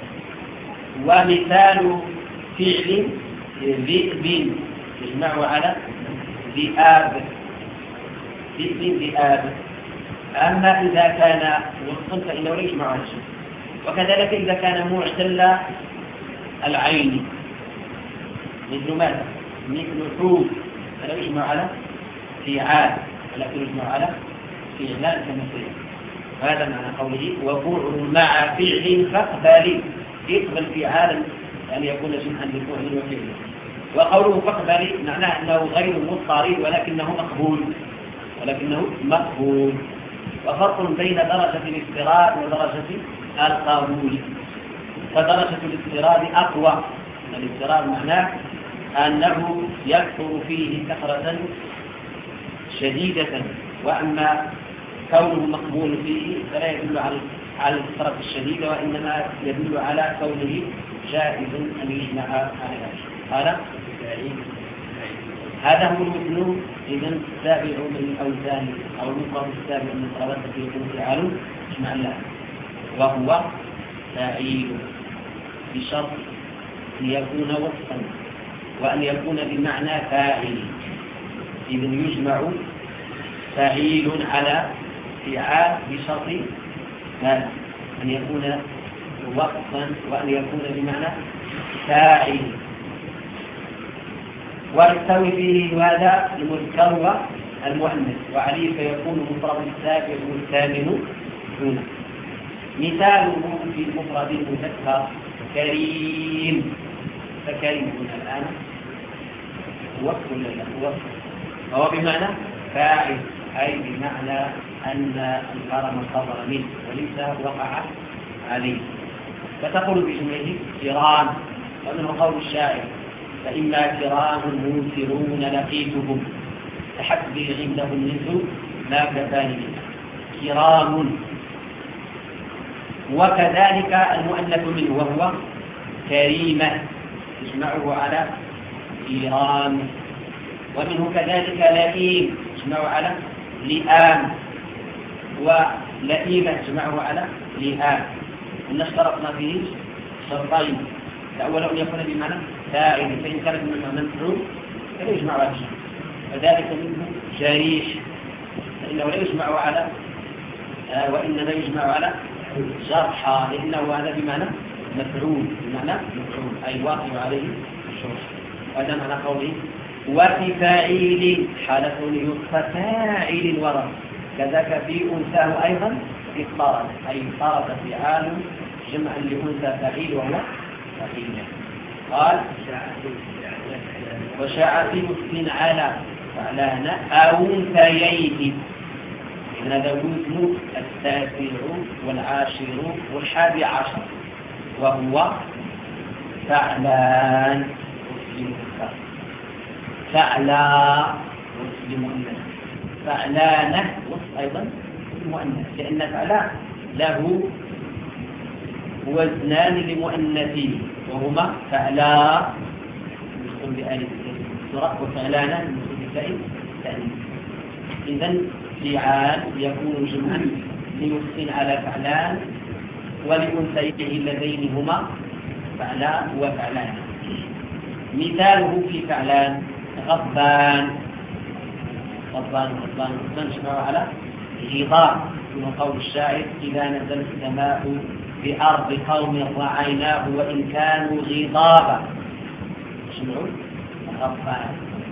ومثال فعل ذئب يجمع على ذئاب ذئب ذئاب. أما إذا كان وصفا فإنه لا يجمع على شيء، وكذلك إذا كان معتل العين مثل ماذا؟ مثل حوت فلا يجمع على فعال ولكن يجمع على فعلان كمثله. هذا معنى قوله وفعل مع فعل فاقبل، يقبل فعالا أن يكون جمعا لفعل وفعل. وقوله فاقبل معناه أنه غير مضطرد ولكنه مقبول ولكنه مقبول. وفرق بين درجة الاضطراد ودرجة القبول، فدرجة الاضطراد أقوى. الاضطراد معناه أنه يكثر فيه كثرة شديدة، وأما كونه مقبول فيه فلا يدل على الكثرة الشديدة، وإنما يدل على كونه جائز أن يجمع على ذلك. هذا هذا هو المثل إذا السابع من الأوزان أو المفرد السابع من الفرادات التي يكون فعال جمع له، وهو فاعل بشرط أن يكون وصفا وأن يكون بمعنى فاعل. إذا يجمع فاعل على فعال بشرط هذا أن يكون وصفا وأن يكون بمعنى فاعل. ويستوي فيه هذا المذكر والمؤنث، وعليه فيكون مفرد السابع والثامن دونه. مثاله في المفرد المذكر كريم، فكريم هنا الآن وصف ولا لا؟ وصف، فهو بمعنى فاعل، أي بمعنى أن الكرم صدر منه وليس وقع عليه. فتقول بجمله كرام، ومنه قول الشاعر فإما كرام موسرون لقيتهم تحبي عندهم مثل ما كفاني كرام. وكذلك المؤنث منه وهو كريمة يجمعه على كرام. ومنه كذلك لئيم يجمعه على لئام، ولئيمة يجمعه على لئام. إن اشترطنا فيه شرطين، الأول أن يكون بمعنى فاعل، فإن كان بمعنى مفعول فلا يجمع على شيء، وذلك منه جريش فإنه لا يجمع على آه وإنما يجمع على جرحى، لأنه هذا بمعنى مفعول، بمعنى مفعول أي واقع عليه الشرح. وهذا معنى قوله وفي فاعل حال كونه فاعل ورد، كذاك في أنثاه أيضا اضطرد، أي اضطرد فعال جمعا لأنثى فاعل وهو فاعل. قال وشاع في مسلم على فعلان أو أنثيين، هذا الاسم التاسع والعاشر والحادي عشر، وهو فعلان مسلم فعلا مسلم مؤنث، فعلانه أيضا مؤنث، لأن فعلا له وزنان لمؤنثين وهما فعلا يسكن بآلة السرعة وفعلانا يسكن بتاء التأنيث. إذن فعال يكون جمعا ليحسن على فعلان ولأنثيه اللذين هما فعلا وفعلان. مثاله في فعلان غضبان، غضبان غضبان تنشمع على غضاء، من قول الشاعر إذا نزل السماء بأرض قوم رعيناه وإن كانوا غضابا. اسمعوا غضبان.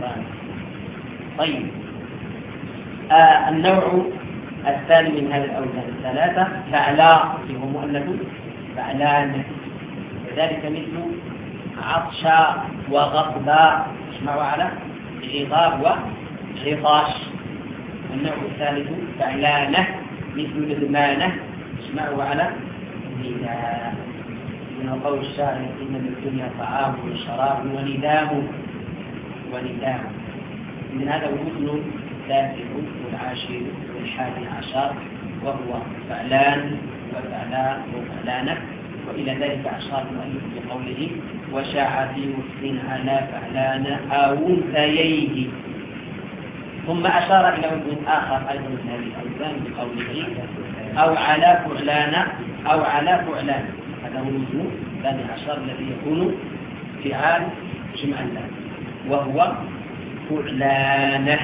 طيب آه النوع الثاني من هذه الأوزان الثلاثة فعلاء هو مؤنث فعلان، وذلك مثل عطشا وغضبا. اسمعوا على غضاب وغطاش. النوع الثالث فعلانة مثل ندمانة. اسمعوا على نداء. من قول الشاعر إن الدنيا طعام وشراب وندام وندام. من هذا الوزن الثالث والعاشر والحادي عشر وهو فعلان وفعلان وفعلانة. وإلى ذلك أشار المؤلف بقوله وشاع في وصف على فعلان أو أنثييه. ثم أشار إلى وزن آخر أيضا من هذه الأوزان بقوله أو على فعلان أو على فعلان. هذا هو الوزن الثاني عشر الذي يكون فعال جمع الله وهو فعلانة.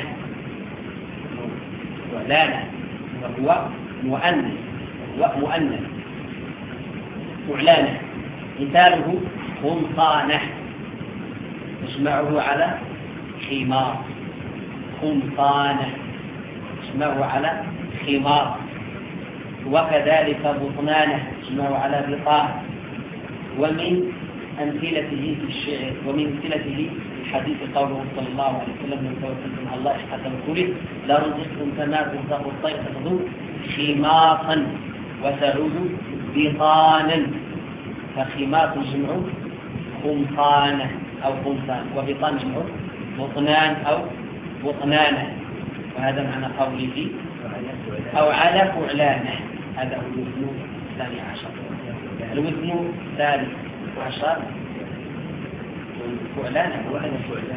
فعلانة وهو مؤنث وهو مؤنث فعلانة. مثاله خمطانة. اسمعه على خمار. خمطانة. اسمعه على خمار. وكذلك بطنانة. اسمعه على بطان. ومن أمثلته في الشعر ومن أمثلته في حديث قوله صلى الله عليه وسلم من توكلتم على الله حتى كله لرزقتم كما ترزق الطير تغدو خماصا وتعود بطانا. فخماص جمع خمطانة أو خمطان، وبطان جمع بطنان أو بطنانة. وهذا معنى قوله أو على فعلانة. هذا هو الوزن الثاني عشر. الوزن الثالث عشر فعلانة فعلانة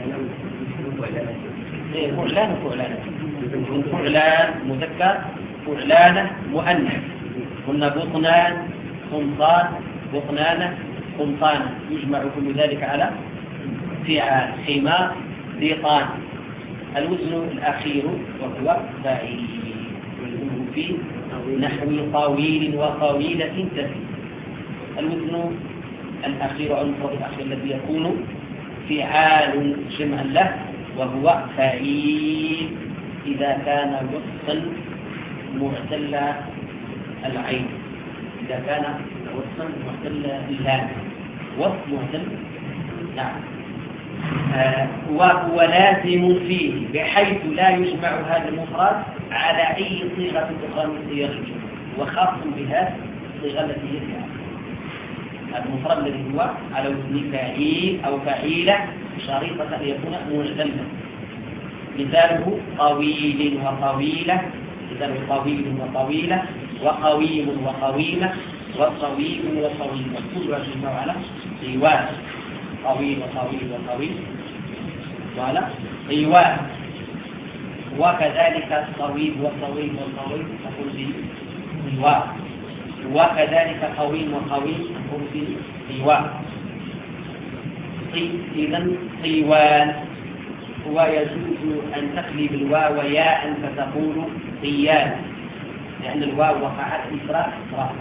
فعلانة فعلانة فعلان مذكر فعلانة مؤنث. قلنا بطنان خمطان بطنانة خمطانة. يجمع كل ذلك على فعال خمار بطان. الوزن الأخير وهو فاعل والوزن فيه نحو طويل وطويلة تفي. الوزن الأخير أو المفرد الأخير الذي يكون فعال جمعا له وهو فعيل إذا كان وصفا معتل العين. إذا كان وصفا معتل اللام وصف معتل نعم آه وهو لازم فيه بحيث لا يجمع هذا المفرد على أي صيغة أخرى من صيغ الجمع وخاص بها الصيغة التي هي المفرد الذي هو على وزن فاعيل أو فاعيلة شريطة أن يكون معتلا. مثاله طويل وطويلة. مثاله طويل وطويلة وقويم وقويمة وطويل وطويلة. كلها تجمع على طوال. طويل وطويل وطويل وعلى طوال. وكذلك الطويل والطويل والطويل تقول به طوال. وكذلك قويم وقويم تقول به طوال. إذن طوال. ويجوز أن تقلب الواو ياء فتقول طيال لأن الواو وقعت إسراء إسراء.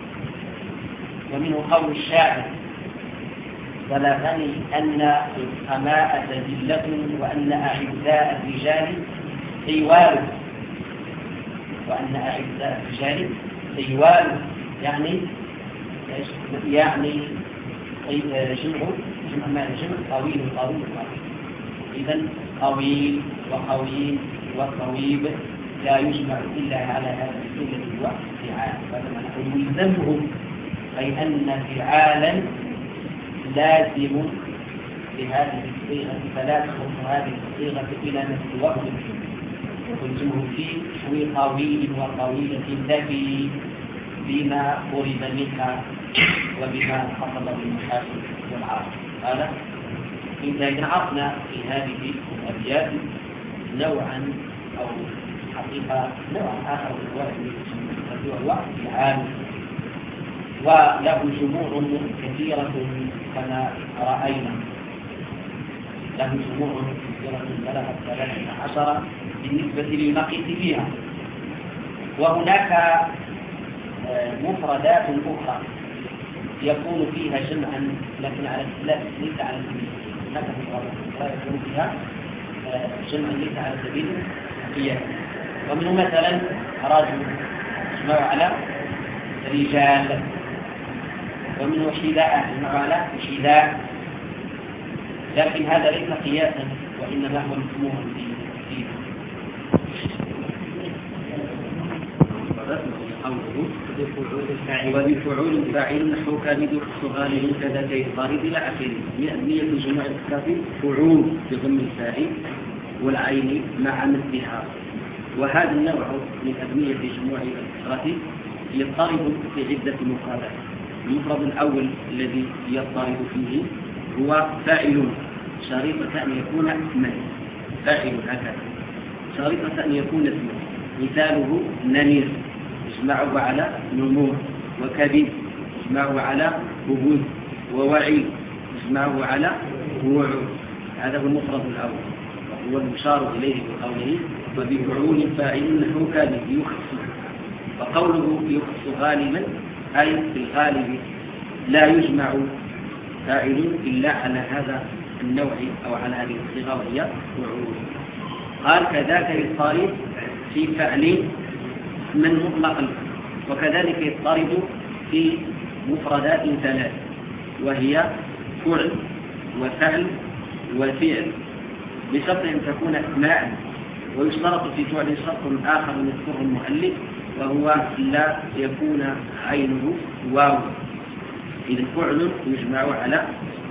ومنه قول الشاعر بلغني أن السماء ذلة وأن أعزاء الرجال طوال. وأن أعزاء الرجال طوال يعني يعني جمع جمع ما جمع طويل طويل. إذن طويل وقويم وطويب لا يجمع إلا على هذا الذي هو فعال. هذا معنى يلزمه أي أن فعالا لازم بهذه الصيغة فلا تخص هذه الصيغة إلى نفس وقت وتلزمه فيه طويل وطويلة تفي بما قرب منها وبما حصل بالمحاسن والعرض. هذا إذا عرفنا في هذه الأبيات نوعا أو حقيقة نوعا آخر من الوقت العام وله جموع كثيرة كما رأينا. له جموع كثيرة بلغت ثلاثة عشر بالنسبة للمقيت فيها. وهناك مفردات أخرى يكون فيها جمعا لكن على لا ليس على سبيل هناك مفردات يكون فيها جمعا ليس على سبيل القياس. ومنه مثلا رجل يجمع على رجال، ومنه حذاء يجمع على حذاء، لكن هذا ليس قياسا وإنما هو مفهوم فيه. وبفعول فاعل نحو كامد صغار كذا كي طارد إلى آخره. نية جمع الكافي فعول بضم الفاعل والعين مع مثلها. وهذا النوع من أبنية جموع الكافي يضطرب في عدة مفردات. المفرد الأول الذي يضطرب فيه هو فاعل، شريطة أن يكون اسما، فاعل هكذا، شريطة أن يكون اسما. مثاله نمير يجمعه على نمور، وكبير يجمعه على ببوز، ووعي يجمعه على وعود. هذا هو المفرد الأول وهو المشار إليه بقوله وبفعول فاعل نحو كبير يخص. وقوله يخص غالبا أي في الغالب لا يجمع فاعل إلا على هذا النوع أو على هذه الصيغة وهي وعود. قال كذاك يضطرب في فعل من مطلقا، وكذلك يضطرب في مفردات ثلاث وهي فعل وفعل وفعل بشرط أن تكون أسماء. ويشترط في فعل شرط آخر يذكره المؤلف وهو لا يكون عينه واو. إذا فعل يجمع على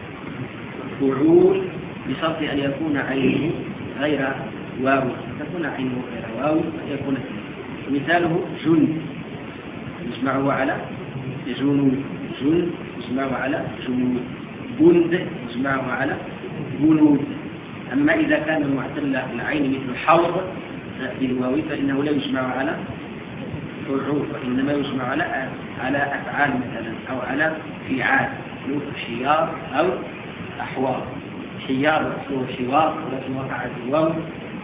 فعول بشرط أن يكون عينه غير واو، تكون عينه غير واو يكون. مثاله جن يجمعه على جنود، جن يجمعه على جنود، بند يجمعه على بنود. أما إذا كان معتل العين مثل حوض بالواو فإنه لا يجمع على فعول، وإنما يجمع على على أفعال مثلا أو على فعال، حيار أو أحوار. حيار وأصله حوار ولكن وقعت الواو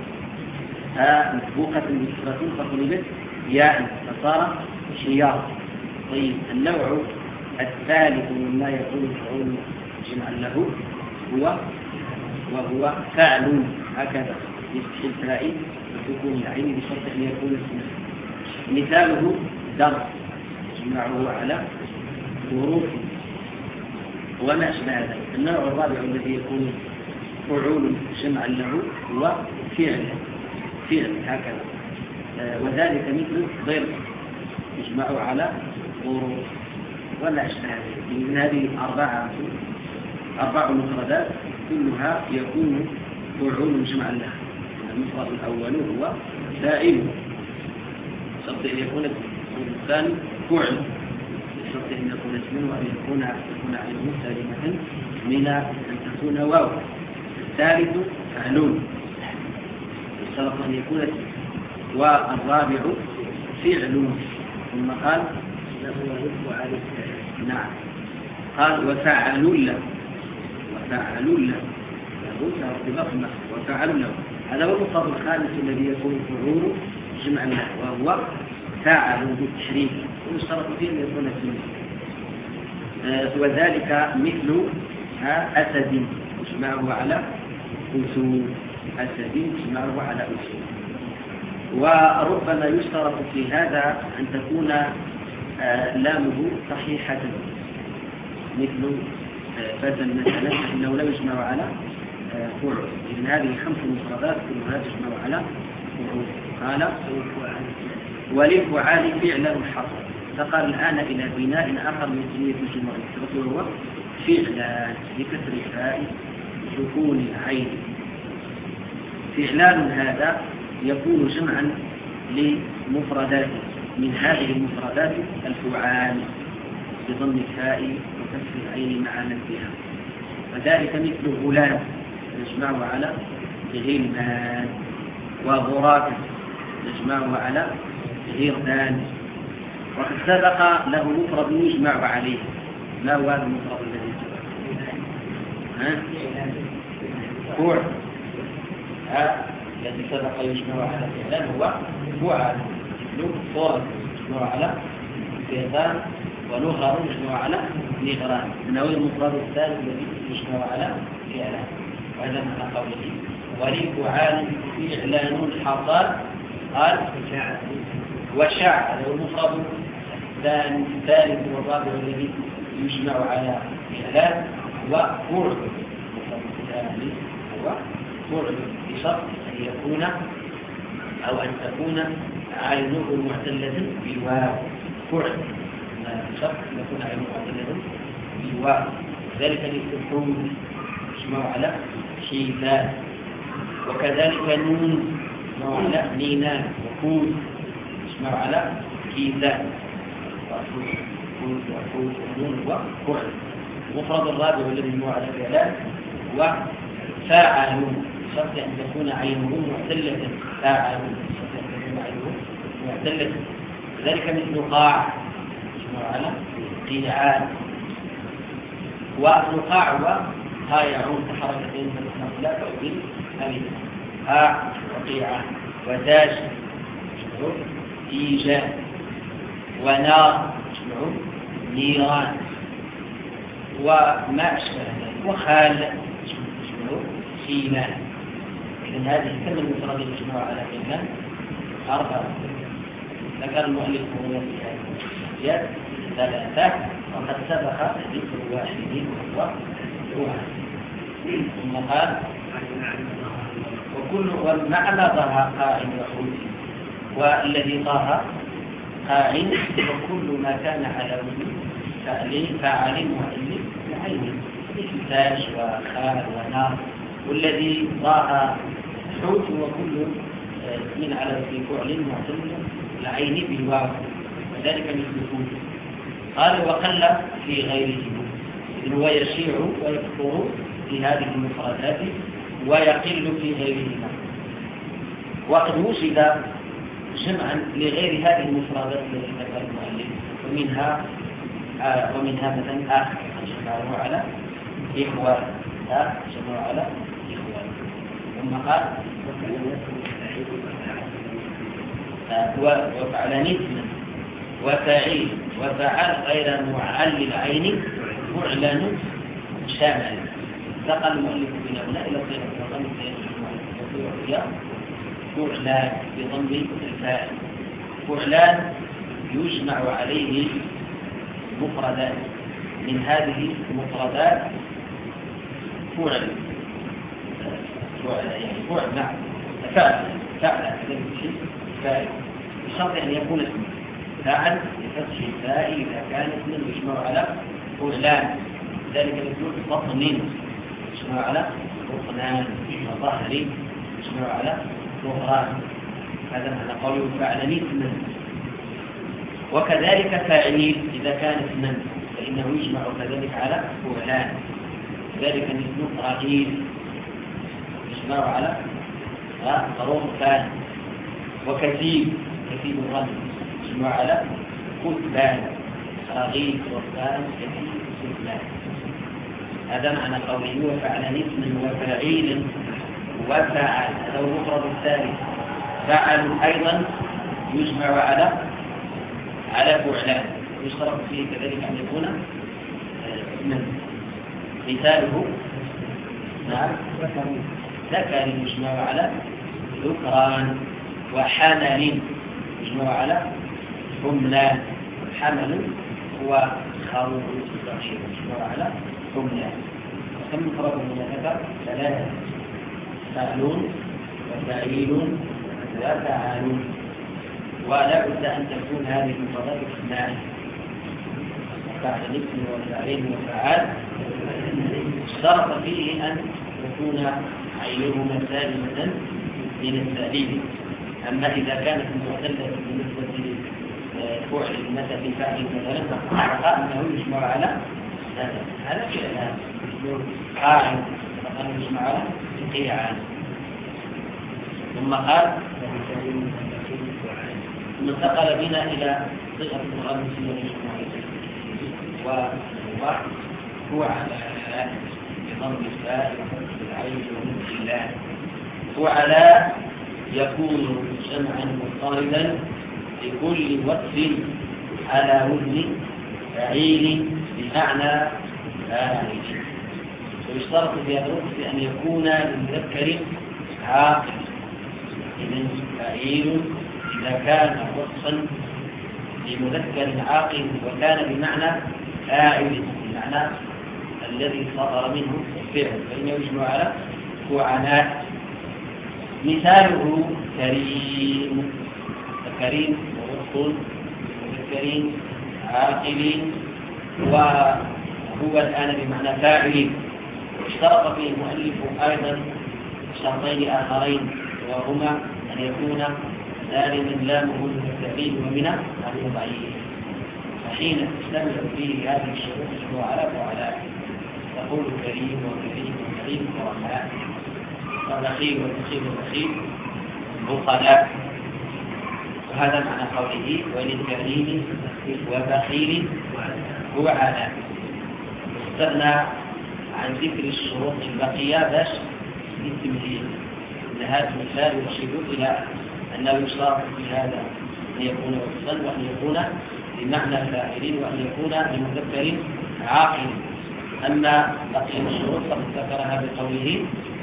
مسبوقة بصفة فقلبت ياء فصار حيار. طيب النوع الثالث مما يكون فعول جمعا له هو وهو فعل هكذا بفتح الفاء وسكون العين بشرط أن يكون اسما. مثاله درس جمعه على ظروف وما أشبه ذلك. النوع الرابع الذي يكون فعول جمعا له هو فعل فعل هكذا، وذلك مثل ضرب يجمع على ظروف وما أشبه ذلك. من هذه أربعة أربع مفردات كلها يكون فعول جمعا له. المفرد الأول هو فاعل شرط أن يكون الثاني فعل شرط أن يكون اسما وأن يكون يكون عينه سالمة من أن تكون واو. الثالث فعل شرط أن يكون اسما. والرابع فعل. ثم قال نعم قال وفعل له وفعل له ارتباط وفعل له. هذا هو المفرد الخامس الذي يكون فعول جمعا له وهو فاعل بالتشريك ويشترط فيه ان يكون اسما. آه وذلك مثل اسد يجمعه على اسود، اسد يجمعه على اسود. وربما يشترط في هذا ان تكون آه لامه صحيحه مثل آه فتى مثلا انه لا يجمع على آه فعل. اذن هذه خمس مفردات كلها تجمع على فعل. قال وللفعال فعلا حصل. فقال الآن إلى بناء آخر من كلية الجموع الكتب وهو فعلان بكسر الفاء سكون العين. فعلان هذا يكون جمعا لمفردات. من هذه المفردات الفعال بضم الفاء وكسر العين مع نفسها. وذلك مثل غلام نجمعه على غلمان، وغراب نجمعه على غردان. وقد سبق له مفرد يجمع عليه. ما هو هذا المفرد الذي سبق؟ ها؟ فعل. ها الذي سبق يجمع على فعلان هو فعل. له صورة يجمع على فئتان ونغر يجمع على نغران نوي المفرد الثالث الذي يجمع على فعلان. وهذا معنى قوله ولفعال إعلان حصل قال وشع. هذا هو المفرد الثالث والرابع الذي يجمع على فعلان. وفعل الثالث هو فعل بشرط أن يكون أو أن تكون عينه معتلة بالواو. فعل بشرط أن يكون عينه معتلة بالواو. ذلك للسكون يجمع على شيثان. وكذلك نون يجمع على نينان. وكون يجمع على كيثان. وكون وكون ونون وفعل. المفرد الرابع الذي يجمع على فعلان وفاعلون بشرط أن تكون عينه معتلة. فاعلون بشرط أن تكون عينه معتلة. ذلك مثل قاع يجمع على قيعان. ونقاع وقايعون كحركتين من الخلاف أو بالألف. قاع وقيعان. وتاج يجمع تيجان. ونار يجمع نيران. وما أشبه ذلك. وخال يجمع خيلان. إذن هذه كم المفرد يجمع على فعلان؟ أربعة. ذكر المؤلف هنا في هذه ثلاثة وقد سبق ذكر واحد وهو روح. ثم قال وكل والمعنى ظهر قائم وحوث والذي ظهر قائم وكل ما كان على وجه فاعل وعلم العين مثل تاج وخال ونار. والذي ظهر حوث وكل من على وجه فعل معتل العين بالواو. وذلك مثل فوت. قال وقل في غيره. إذن هو يشيع ويكثر في هذه المفردات ويقل في غيرهما. وقد وجد جمعا لغير هذه المفردات التي ذكر المؤلف. ومنها آه ومنها مثلا آخر جمعه على إخوان. آه جمعه على إخوان. ثم قال آه وفعلان اثما وفاعيل وفعل غير معل العين معلن شامل. نقل المؤلف بنا هنا إلى صيغة الضم وهي فعلان بضم الفاعل. فعلان يجمع عليه مفردات. من هذه المفردات فعل يعني فعل نعم فعل فعل فاعل بشرط أن يكون اسم فاعل بفتح الفاء إذا كان اسما يجمع على فعلان. ذلك مثل بطن يجمع على بطنان. وظهر يجمع على ظهران. هذا معنى قوله فعلان اسما. وكذلك فاعلين إذا كان اسما فإنه يجمع كذلك على فعلان. ذلك مثل رغيب يجمع على رغبان. وكثيب كثيب الرجل يجمع على كتبان. رغيب رغبان كثيب كتبان. هذا معنى قوله وفعلان اسما وفاعيل وفعل. هذا هو المفرد الثالث. فعل أيضا يجمع على على فعلان. يشترط فيه كذلك أن يكون اسما. مثاله نعم ذكر يجمع على ذكران. وحمل يجمع على حملان. حمل هو خروج يجمع على حملان. وكم مفرد من ذكر ثلاثة. فعلون وفاعلون وفعالون. ولا بد أن تكون هذه المفردات اثنان بعد الاسم والفاعل والفعال. اشترط فيه أن تكون عينهما سالمة من التأليف. أما إذا كانت معتلة بالنسبة لفعل مثل في فاعل مثلا فقال أنه يجمع على هذا فعل قاعد فقال يجمع على قيعان. ثم قال ثم انتقل بنا إلى صيغة القرآن المسلم وهو على بضم الفاء وفتح العين ومثل الله. وعلى يكون جمعا مضطردا لكل وصف على وزن فعيل بمعنى فاعل. ويشترط في هذا الوقت أن يكون للمذكر عاقل. إذن فعيل إذا كان وصفا لمذكر عاقل وكان بمعنى فاعل بمعنى الذي صدر منه الفعل فإنه يجمع على فعلاء. مثاله كريم. كريم ووصف مذكرين عاقلين وهو الآن بمعنى فاعلين. اشترط فيه المؤلف أيضا شرطين آخرين وهما أن يكون سالما لامه من التعليل ومن الوضعية. فحين تشتمل فيه هذه الشروط فهو على فعلاء. تقول كريم وكريم وكريم ورحماء والأخير والأخير والأخير بخلاء. وهذا معنى قوله وللكريم وبخيل وعلاء. استغنى عن ذكر الشروط البقية باش للتمثيل. إن هذا المثال يرشد إلى أنه يشترط في هذا أن يكون وصفا وأن يكون بمعنى فاعلين وأن يكون لمذكر عاقل. أما بقية الشروط فقد ذكرها بقوله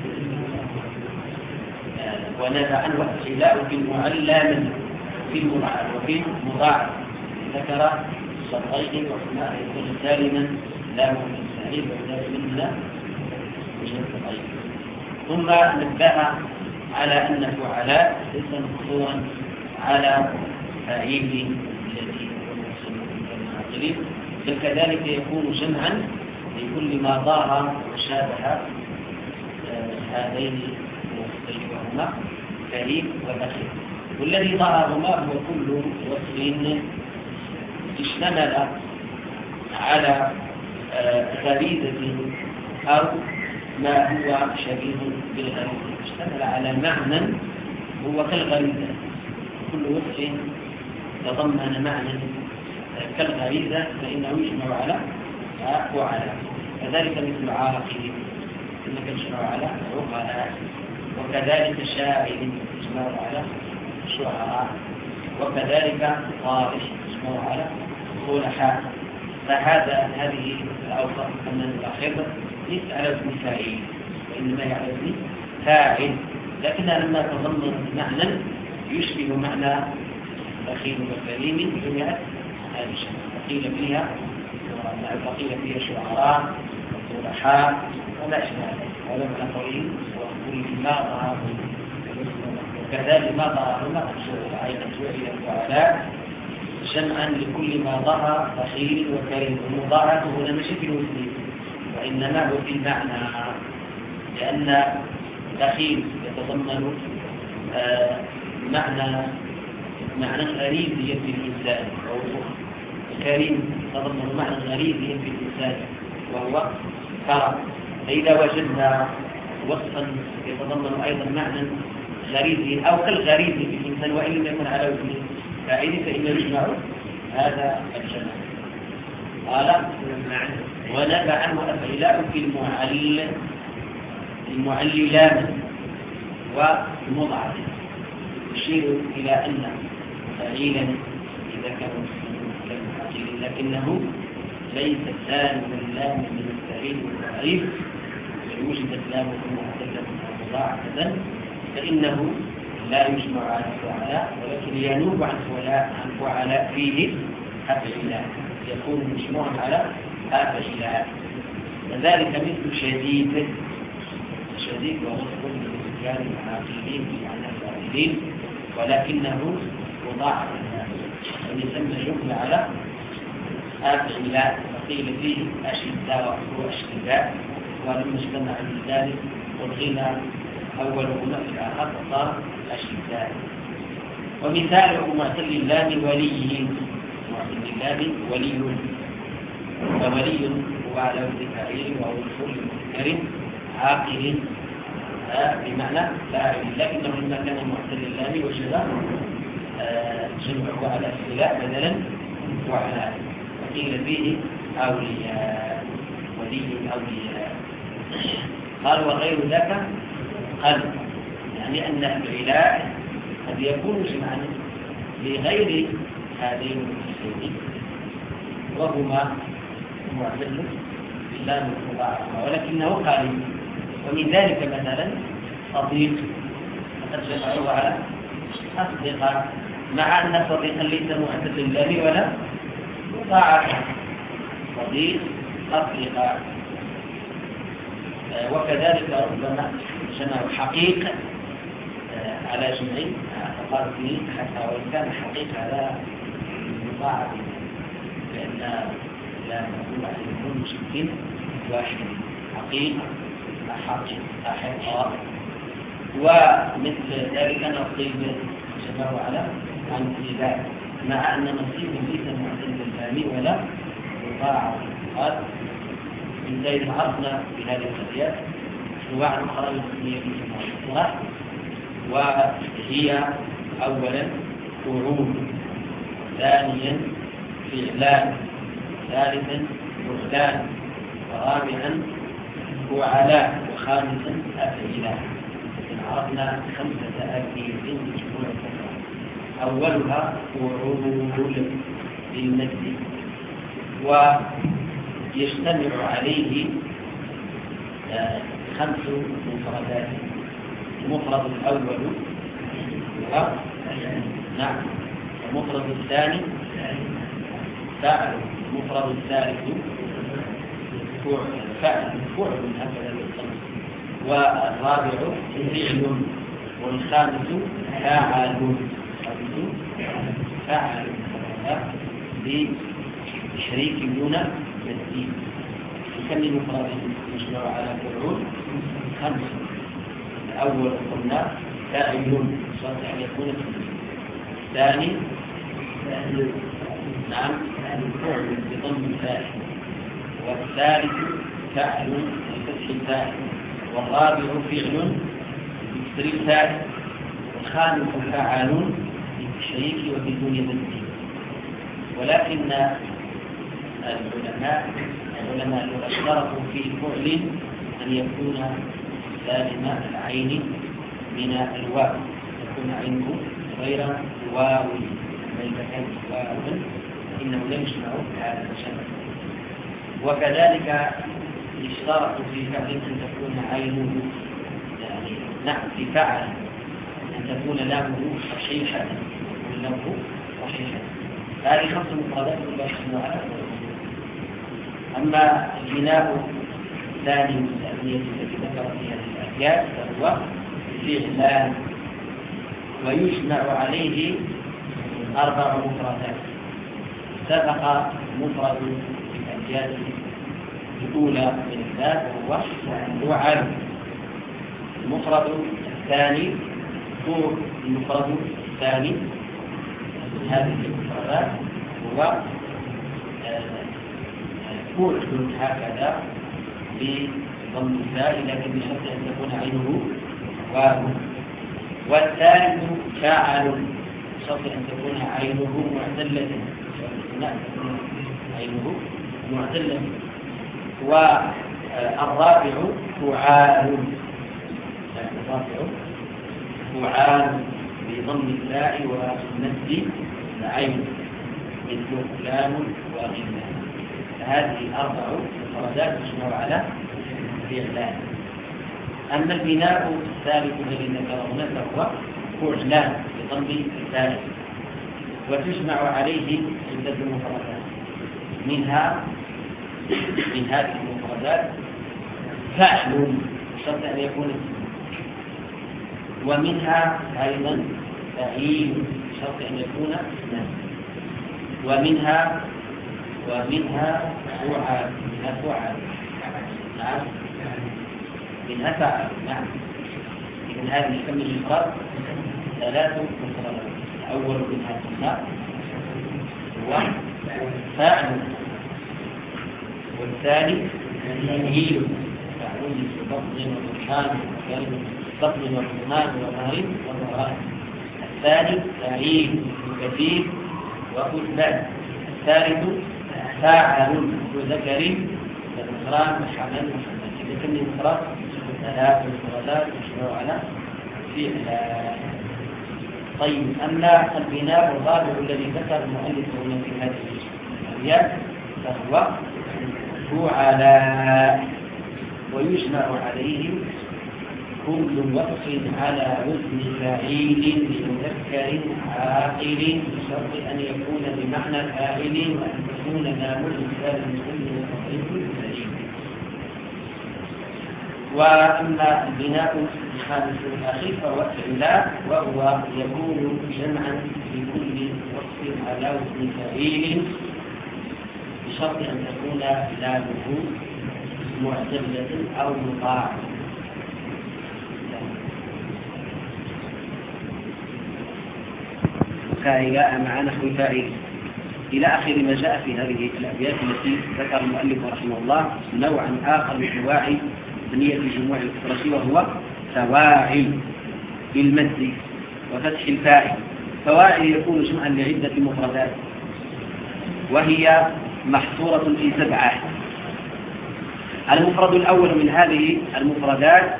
ونهى عنه الابتلاء في المعلى من في المضاعف وفي المضاعف. ذكر الشرطين وهما أن يكون سالما لا من السعيد ولا مننا من الطيب. ثم نبه على أن فعلاء ليس مقصورا على فاعل الذي هو بل كذلك يكون جمعا لكل ما ظاهر وشابه هذين الوصفين وهما كريم وبخيل. والذي ظهرهما هو كل وصف اشتمل على غريزة أو ما هو شبيه بالغريزة. اشتمل على معنى هو كالغريزة. كل وصف تضمن معنى كالغريزة فإنه يجمع على وعلى. كذلك مثل عاقل إنك تجمع على عقلاء. وكذلك شاعر تجمع على شعراء. وكذلك طارش تجمع على صلحاء. فهذا هذه الأوصاف الثمان الأخيرة ليس على اسم فاعل وإنما على اسم فاعل، لكنها لما تضمن معنى يشبه معنى بخيل وكريم جمعت هذه الشيء. قيل فيها قيل فيها شعراء وصلحاء ولا أشبه هذا معنى قوله وكل ما ظهر وكذلك ما ظهر ما أيضا شوية وعلاء جمعا لكل ما ظهر بخيل وكريم. ومضاعفه هنا مش في الوزن وإنما هو في المعنى، لأن بخيل يتضمن آه معنى معنى غريزي في الإنسان وهو كريم يتضمن معنى غريزي في الإنسان وهو كرم. فإذا وجدنا وصفا يتضمن أيضا معنى غريزي أو كالغريزي في الإنسان وإن لم يكن على وزن فاعل فإنه يجمع هذا الجمع. قال ونبع عنه الأفعلاء في المعلل المعللان والمضعف. يشير إلى أن فعيلا إذا كان كالمعلل لكنه ليس سالما لام من الفعيل والتعريف ويوجد لامه معتدة مضاعفة فإنه لا يجمع على فعلاء ولكن ينوب عن فعلاء عن فعلاء فيه أفعلاء يكون مجموعا على أفعلاء. وذلك مثل شديد. شديد ووصف للرجال العاقلين بمعنى الفاعلين ولكنه مضاعف ويسمى جملة على أفعلاء. وقيل فيه أشداء وأشداء ولم يجتمع من ذلك والغنى أولهما في الآخر فصار أشداء. ومثاله معتل اللام ولي. معتل اللام ولي فولي هو على وزن فاعل وهو الفعل المذكر عاقل بمعنى فاعل لكنه لما كان معتل اللام وجد جمعه على الفعلاء بدلا وعلى. وقيل فيه أولياء ولي أولياء. قال وغير ذاك قال يعني أن الفعلاء قد يكون جمعا لغير هذين الوصفين وهما معتل باللام المضاعفة ولكنه قليل. ومن ذلك مثلا صديق فقد جمعه على أصدقاء مع أن صديقا ليس معتل باللام ولا مضاعفة. صديق أصدقاء. وكذلك ربما جمع حقيق على جمعين فقال فيه حتى وإن كان حقيق على مضاعف لأن لا نقول على يكون مشكل واحد حقيقة أحقق أحقا. ومثل ذلك نصيب جمعه على انتباه مع أن نصيب ليس معتل بالفهم ولا مضاعف. قال من ذلك عرفنا بهذه الأبيات أنواع أخرى يسميها في المصطلح وهي أولا فعول، ثانيا فعلان، ثالثا بهتان، ورابعا فعلاء، وخامسا أفعلان. عرفنا خمسة أبيات مجموعة أولها فعول بالمد ويجتمع عليه خمس مفردات. المفرد الأول هو نعم، المفرد الثاني فعل، المفرد الثالث فعل فعل هكذا بالخمس، والرابع فعل، والخامس فاعل فاعل بشريك دون تسديد. كم المفرد يجمع على فعول؟ خمس. الأول قلنا فاعل شرط أن يكون الثاني نعم فعل بضم الفاعل، والثالث فعل بفتح الفاعل، والرابع فعل بكسر الفاعل، والخامس فعال بالتشريك وبدون تسديد. ولكن العلماء العلماء اشترطوا في فعل أن يكون سالم العين من الواو، تكون عينه غير واو، ليس كان واو إنه لا يجمع هذا الشبه. وكذلك اشترط في فعل أن تكون عينه يعني نعم في فعل أن تكون لامه صحيحة، تكون لامه صحيحة. هذه خمس مفردات لا يجمع على. أما البناء الثاني من التأمية التي ذكر فيها الأبيات فهو فعلان، ويجمع عليه أربع مفردات. سبق مفرد الأبيات الأولى من الباب وهو فعل. المفرد الثاني هو المفرد الثاني من هذه المفردات هو فعل هكذا بضم الفاء لكن بشرط أن تكون عينه واو. والثالث فاعل بشرط أن تكون عينه معتلة، عينه معتلة. والرابع فعال، الرابع فعال بضم الفاء والمد العين مثل فلان وغيلان. هذه أربع مفردات تجمع على فعلان. أما البناء الثالث الذي ذكره هنا فهو فعلان بضم الفاء، وتجمع عليه عدة مفردات. منها من هذه المفردات فعل بشرط أن يكون اسما، ومنها أيضا فعيل بشرط أن يكون اسما، ومنها ومنها فعال منها فعال نعم منها فعل نعم. إذن هذه كم المفرد؟ ثلاث مفردات. الأول منها فعل وفاعل، والثاني فعيل فعل بطن وبرهان بطن وحرمان ومهر وظهران. الثاني فعيل كثير وكثبان. الثالث فاعل وذكر وذكران وحمل وحمل. إذا كم المفرد؟ ثلاث مفردات يجمع على فعل. طيب، أما البناء الرابع الذي ذكر المؤلف هنا في هذه الأبيات فهو فعلاء. ويجمع عليهم كل وصف على وزن فاعل لمذكر عاقل بشرط أن يكون بمعنى فاعل وأن تكون لام الإنسان المسلم وتصريف سليم. وأما البناء الخامس الأخير فهو فعلاء، وهو يكون جمعا لكل وصف على وزن فاعل بشرط أن تكون لامه معتمدة أو مطاعة. فاعلاء مع نحو فاعل إلى آخر ما جاء في هذه الأبيات التي ذكر المؤلف رحمه الله نوعا آخر من أنواع بنية جموع الكسرة وهو فواعل بالمد وفتح الفاعل. فواعل يكون جمعا لعدة مفردات وهي محصورة في سبعة. المفرد الأول من هذه المفردات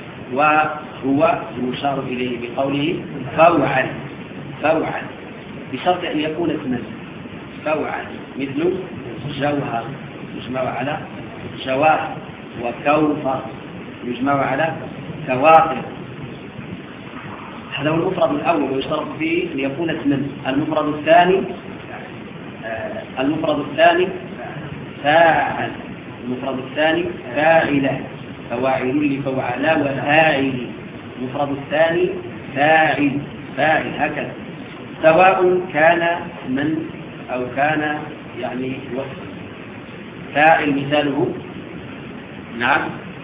وهو المشار إليه بقوله فوعل فوعل بشرط أن يكون اسما. فوعل مثل جوهر يجمع على جواهر، وكوثر يجمع على كواكب. هذا هو المفرد الأول ويشترط فيه أن يكون اسما. المفرد الثاني آه المفرد الثاني فاعل. المفرد الثاني فاعلة، فواعل لفوعلا وفاعل. المفرد الثاني فاعل فاعل هكذا، سواء كان من أو كان يعني وصف. فاعل مثاله نعم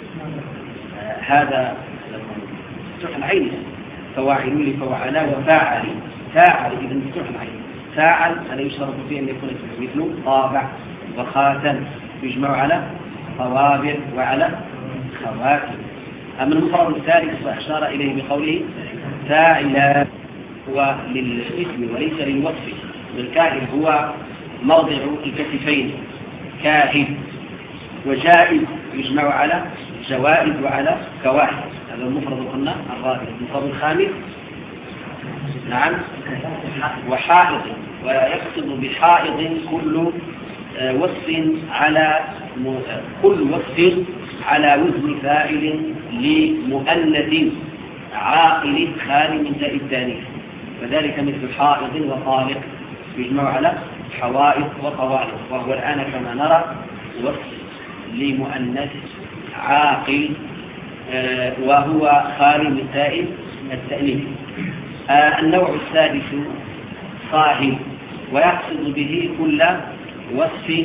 آه هذا مفتوح العين، فواعل لفوعلا وفاعل. فاعل إذا مفتوح العين. فاعل هذا يشترط فيه أن يكون مثل طابع وخاتم يجمع على طوابع وعلى خواتم. أما المفرد الثالث فأشار إليه بقوله فاعلا هو للاسم وليس للوصف. والكاهن هو موضع الكتفين كاهن. وجائز يجمع على جوائز وعلى كواهب. هذا المفرد قلنا الرابع. المفرد الخامس نعم وحائض، ويقصد بحائض كل وصف على كل وصف على وزن فاعل لمؤنث عاقل خال من تاء التانيث، وذلك مثل حائض وطالق يجمع على حوائض وطوالق. وهو الآن كما نرى وصف لمؤنث عاقل وهو خال من تاء التأنيث. النوع السادس صاحب، ويقصد به كل وصف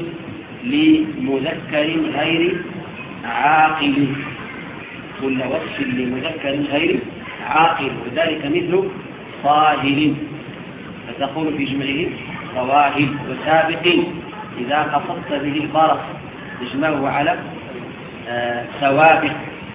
لمذكر غير عاقل. كل وصف لمذكر غير عاقل، وذلك مثل صاهر، فتقول في جمعه صواهب. وسابق إذا قصدت به الفرس تجمعه على آه سوابق.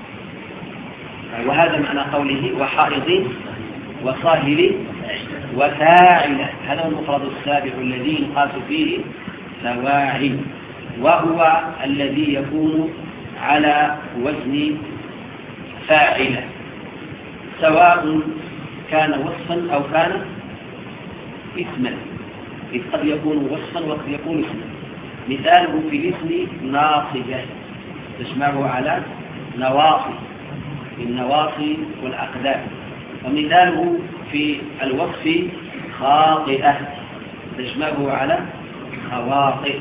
وهذا معنى قوله وحائض وصاهر وفاعل. هذا المفرد السابع الذي ينقاس فيه فواعل، وهو الذي يكون على وزن فاعلة، سواء كان وصفا أو كان اسما. إذ قد يكون وصفا وقد يكون اسما. مثاله في الاسم ناصبة تجمعه على نواصي، النواصي والأقدام. ومثاله في الوصف خاطئة تجمعه على خواطئ.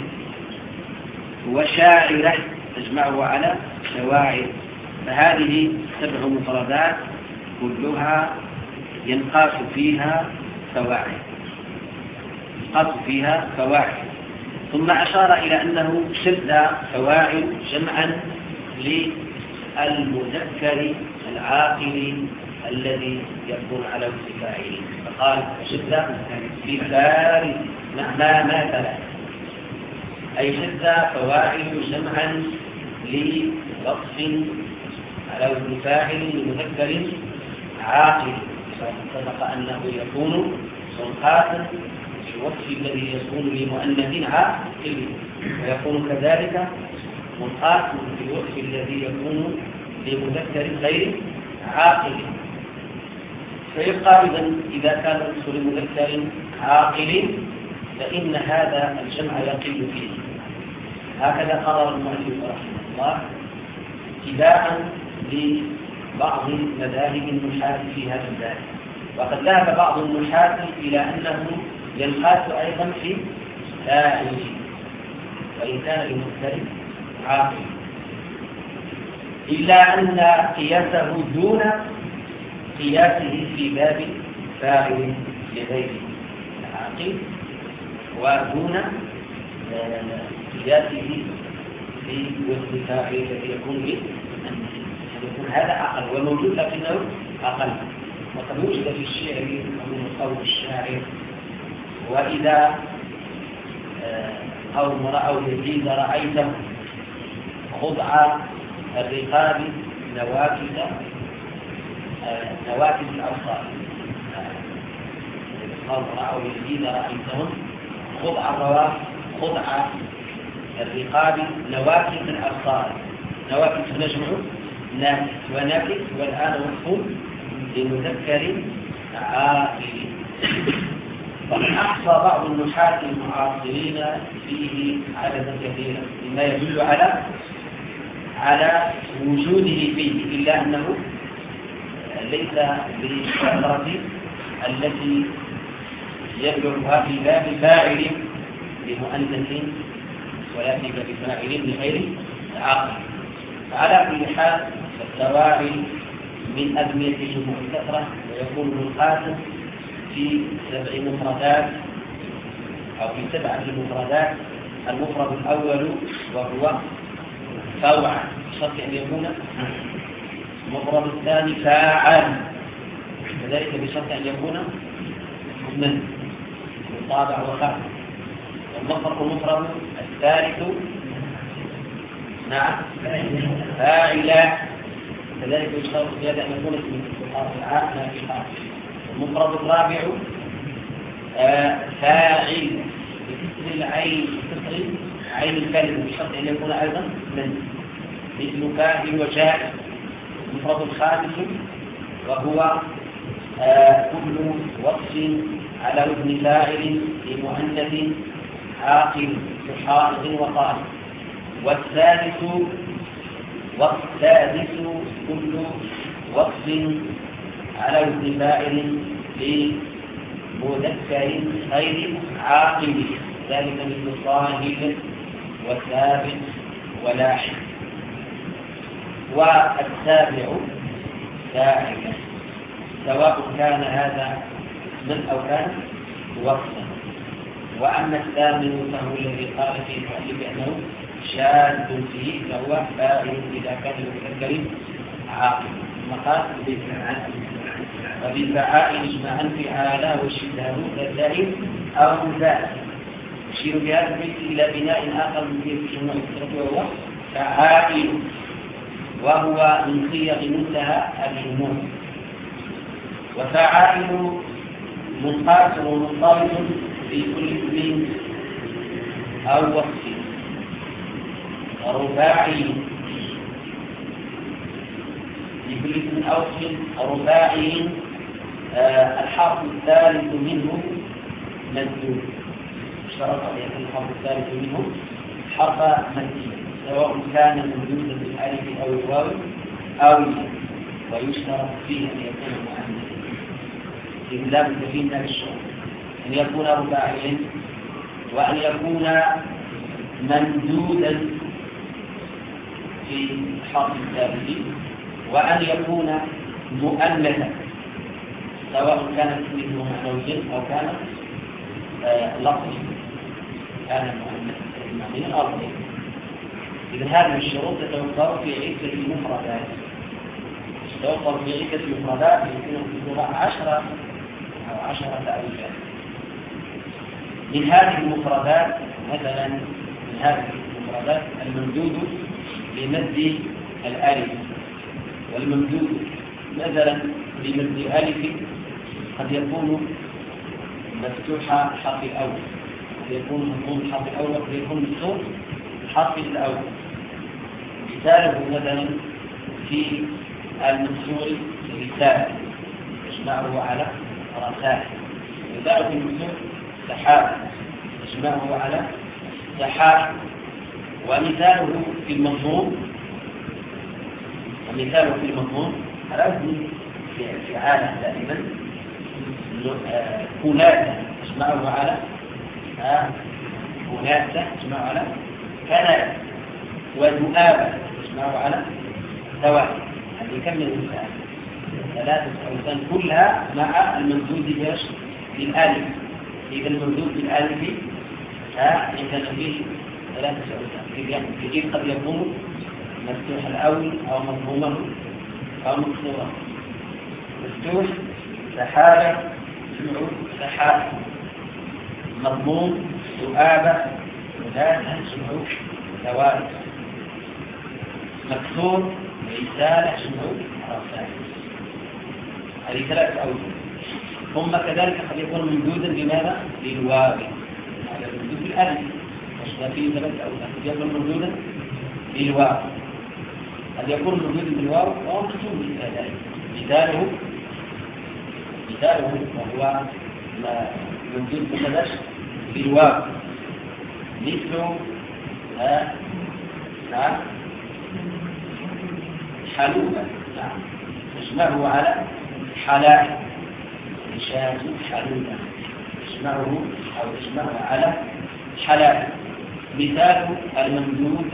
وشاعرة تجمعه على شواعر. فهذه سبع مفردات كلها ينقاس فيها فواعل ينقاس فيها فواعل. ثم أشار إلى أنه شد فواعل جمعا للمذكر العاقل الذي يكون على وزن فاعل. فقال شد في فارس معنى مثلا، أي شد فواعل جمعا لوصف على وزن فاعل لمذكر عاقل. سبق أنه يكون منقاسا في الوصف الذي يكون لمؤنث عاقل، ويكون كذلك منقاسا في الوصف الذي يكون لمذكر غير عاقل. فيبقى إذن إذا كان الوصف لمذكر عاقل فإن هذا الجمع يقل فيه، هكذا قرر المؤلف رحمه الله اتباعا لبعض مذاهب النحاة في هذا الباب. وقد ذهب بعض النحاة إلى أنه ينقاس أيضا في فاعل وإن كان لمختلف عاقل، إلا أن قياسه دون قياسه في باب فاعل لغير العاقل، ودون قياسه في وزن فاعل الذي يكون به يكون هذا أقل وموجود لكنه أقل. وقد وجد في الشعر من قول الشاعر: وإذا قوم رأوا يزيد رأيته خضع الرقاب نوافذ نوافذ الأبصار. قوم رأوا يزيد رأيتهم خضع الرواف خضع الرقاب نوافذ الأبصار. نوافذ نجمع نافذ ونافذ، والآن وصف لمذكر عاقل. وقد أحصى بعض النحاة المعاصرين فيه عددا كثيرا مما يدل على على وجوده فيه، إلا أنه ليس بالكثرة التي يبلغها في باب فاعل لمؤنث ولا في باب فاعل لغير عاقل. فعلى كل حال فالسواعي من أدميتهم الكثرة، ويكون منقاسم في سبع مفردات أو في سبعة مفردات. المفرد الأول وهو فوعا بشرط أن يكون. المفرد الثاني فاعل كذلك بشرط أن يكون من طابع وخامس. المفرد الثالث نعم فاعلا كذلك بشرط زيادة أن يكون اسم العاء نافعا. المفرد الرابع آه فاعل بكسر العين بكسر عين الكلمة بشرط أن يكون أيضا من مثل فاعل وجاء. المفرد الخامس وهو آه كل وصف على وزن فاعل لمؤنث عاقل كحائض وطالب. والثالث والسادس كل وصف على وزن فاعل لمذكر غير عاقل، ذلك مثل صاهب وثابت ولاحق. والسابع فاعل سواء كان هذا من أو كان وصفا. وأما الثامن فهو الذي قال فيه المؤلف بأنه شاذ فيه، فهو فاعل إذا كان المذكر عاقل. المقال وبالفعائل اجمعا فعالا وشبهه كالدائم أو ذات. يشير بهذا البيت إلى بناء آخر من بيت الجموع الكثرة وهو فعائل، وهو من صيغ منتهى العموم. وفعائل منقاس ومنضبط في كل اسم أو وصف. رباعي في كل اسم أو وصف رباعي آه الحرف الثالث منه مزدود. اشترط أن يكون الحرف الثالث منه حرف مزدود سواء كان ممدودا بالالف أو الواو أو الياء. ويشترط فيه أن يكون مؤنثا في بلاد الدفين الشرط، أن يكون رباعيا وأن يكون ممدودا في الحرف الثالث، وأن يكون مؤنثا سواء كانت اسمه معنويا أو كان لفظا كان مؤنثا أو غيره. إذا هذه الشروط تتوفر في عدة المفردات تتوفر في عدة المفردات يمكن في اللغة عشرة أو عشرة ألفات. من هذه المفردات مثلا من هذه المفردات الممدود بمد الألف، والممدود مثلا بمد ألف قد يكون مفتوح الحرف الأول، قد يكون مضموم الحرف الأول، قد يكون مفتوح الحرف الأول. مثاله مثلا في المكسور رسالة يجمعه على رسائل. مثاله في المكسور سحاب يجمعه على سحاب. ومثاله في المضمون ومثاله في المضمون الأصل في عالم دائما ثلاثة اسمعوا على ثلاثة اسمعوا على كنائس وذؤابة اسمعوا على ثوابت يعني يكمل المثال ثلاثة أوزان كلها مع الممدود باش بالآلف. إذا الممدود بالآلف عندنا فيه ثلاثة أوزان في قد يكون مفتوح الأول أو مضمومه أو مكسورة. مفتوح سحابة جمع سحابة، مضموم ذؤابة ثلاثة جمع ثوابت، مكسور رسالة جمع رسائل. هذه ثلاثة أوجه. ثم كذلك قد يكون ممدودا بماذا؟ للواو، هذا ممدود بالألف وصل فيه ثلاثة أوجه. قد يكون ممدودا للواو، قد يكون ممدودا بالواو وهو مكتوب بالآلف. مثاله مثاله وهو ممدود بماذا؟ بالواو، مثل ها نعم حلوبة، نعم اسمه على حلال إنشاء حلوبة، اسمه أو اسمه على حلال. مثال الممدود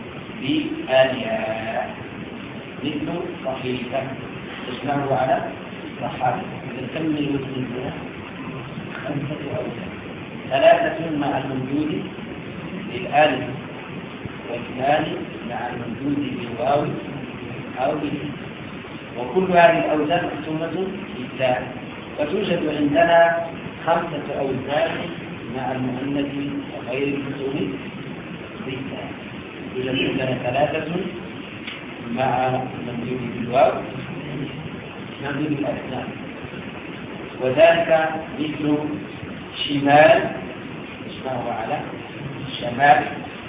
بالياء مثل صحيفة، اسمه على صحابة. نكمل وزن خمسة أوزان، ثلاثة مع الممدود بالالف، واثنان مع الممدود بالواو أو بالياء. وكل هذه الأوزان مقسومة بالتاء. وتوجد عندنا خمسة أوزان مع المؤنث وغير المقسوم بالتاء. يوجد عندنا ثلاثة مع الممدود بالواو ممدود بالأسنان، وذلك مثل شمال اسمه على شمال،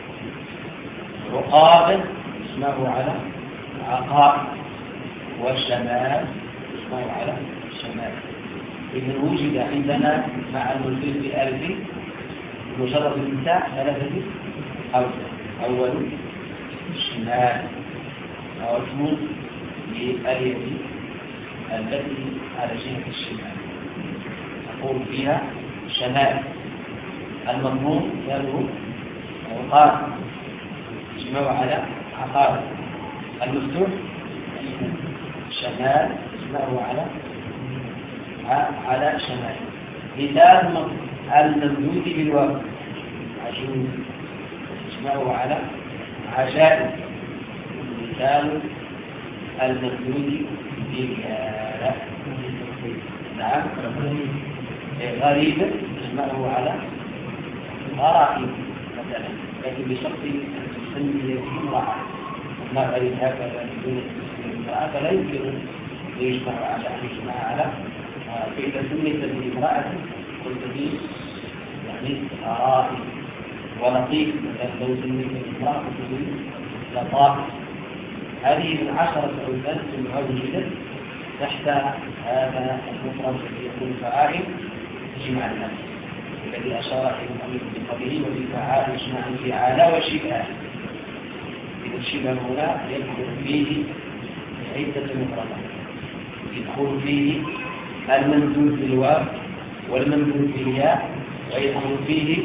عقاب اسمه على عقاب، والشمال اسمه على شمال. إذا وجد عندنا مع الممدود بالألف مجرد النساء ثلاثة أوزان. أول شمال أو اسم للألف التي على جهة الشمال نقول فيها شمال. المضمون يله عقاب اسمه على عقاب. المفتوح شمال اسمه على على شمال. مثال الممدود بالواو عجوز اسمه على عجائب. مثال الممدود بالياء نعم غريب اسمه على غرائب مثلا، لكن بشرط ان تسمي امرأة. ما غريب هكذا بدون امرأة فلا يمكن ان يجمع على ان يجمع على. فإذا سميت بامرأة قلت به يعني غرائب. ولطيف مثلا لو سميت بامرأة قلت به لطائف. هذه من عشرة أوزان ثم وجدت تحت هذا المفرد الذي يكون فاعل جمع النفس الذي أشار إليه المؤلف بقوله وفي فعال يجمع فعال وشبهه. إذا الشبه هنا يدخل فيه عدة مفردات، يدخل فيه الممدود بالواو والممدود بالياء، ويدخل فيه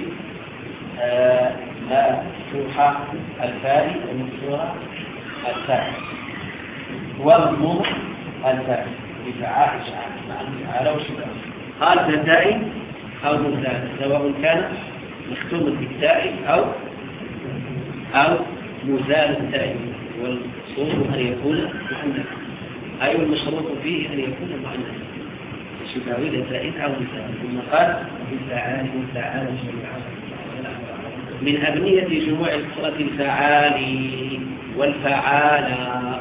مفتوحة الفاء ومكسورة الفاء والمضموم الفاء بفعال مع الفعال وشبهه. قال ذاتين أو مزال سواء كان مختوم بالتاء أو أو مزال التاء، والصوت أن يكون مؤنث، أي المشروط فيه أن يكون مؤنث شبهه ذاتين أو مزال. ثم قال بالفعال والفعال من أبنية جموع الكسرة الفعال والفعال،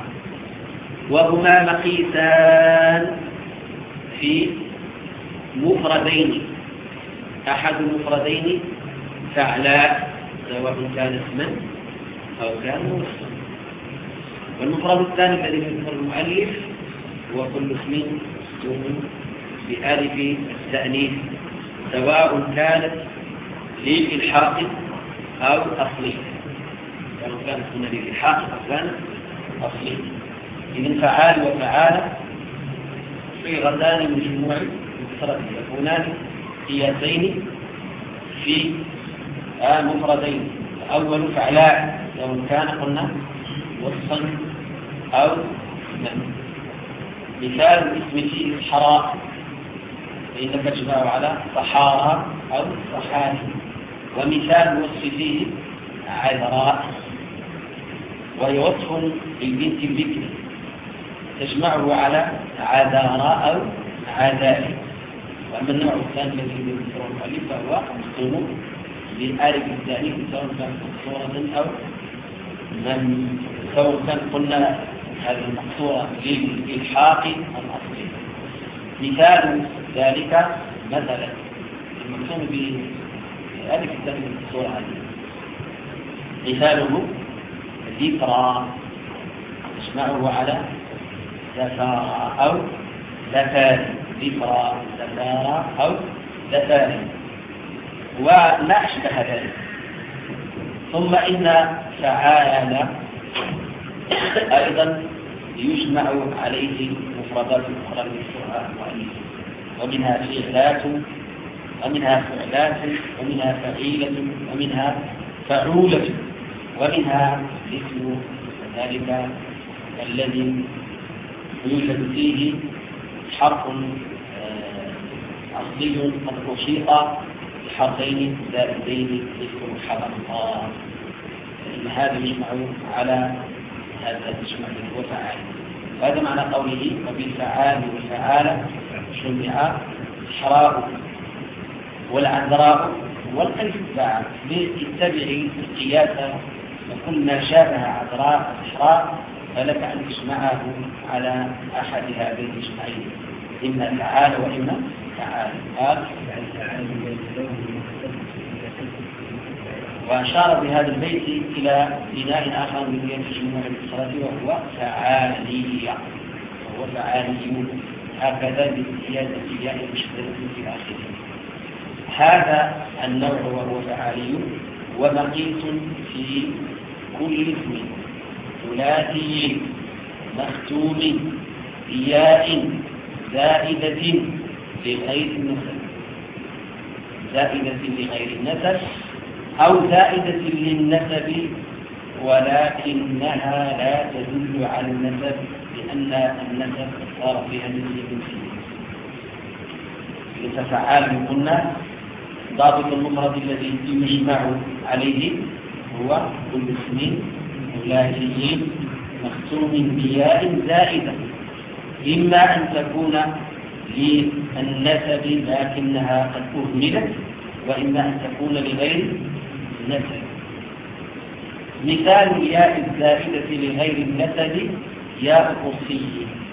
وهما مقيسان في مفردين. أحد المفردين فعلاء سواء كان اسما أو كان اسما، والمفرد الثاني الذي يذكر المؤلف هو كل اسم مفتوح بألف التأنيث سواء كانت للإلحاق أو أصلية. كانت هنا للإلحاق أو كانت أصلية. إذن فعال وفعالة صيغتان من جموع مفردة يكونان قياسين في مفردين. الأول فعلاء لو كان قلنا وصفا أو من. مثال اسم فيه حراء فإنك تجمع على صحارى أو صحاري. ومثال وصف فيه عذراء وهي وصف للبنت البكر تجمعه على عذراء أو عذاري. وأما النوع الثاني الذي يذكره المؤلف فهو مختوم بآلف الثاني سواء كان مقصورة أو من سواء كان قلنا هذه المقصورة للإلحاق الأصلي. مثال ذلك مثلا المقصور بآلف الثاني المقصورة عليه مثاله ذكرى تجمعه على ذكارى أو ذكاري. ذكرى ذكارى أو ذكاري وما أشبه ذلك. ثم إن فعال أيضا يجمع عليه مفردات أخرى مثلها المؤلف ومنها فعلات ومنها فعلات ومنها فعيلة ومنها فعولة ومنها اسم ذلك الذي يوجد فيه حرف أصلي قد أشيط بحرفين زائدين مثل حرفان. فإن هذا يجمع على هذا يجمع وفعال. وهذا معنى قوله وبالفعال والفعالة جمع الحراء والعذراء والألف باع لاتبع القياس وكل ما شابه عذراء الحراء فلك أن تجمعه على أحد هذين الجمعين إما فعال وإما فعال. قال وأشار بهذا البيت إلى بناء آخر من بناء الجموع المفردة وهو فعالية وهو فعاليون هكذا بزيادة الياء المشددة في آخره. هذا النوع وهو فعالي ومقيس في كل اسم ثلاثي مختوم بياء زائدة لغير النسب زائدة لغير النسب أو زائدة للنسب ولكنها لا تدل على النسب لأن النسب صار فيها نسب فيه. لتفعال قلنا ضابط المفرد الذي يجمع عليه هو كل اسم ثلاثي مختوم بياء زائدة إما أن تكون للنسب لكنها قد أهملت وإما أن تكون لغير النسب. مثال الياء الزائدة لغير النسب ياء قصي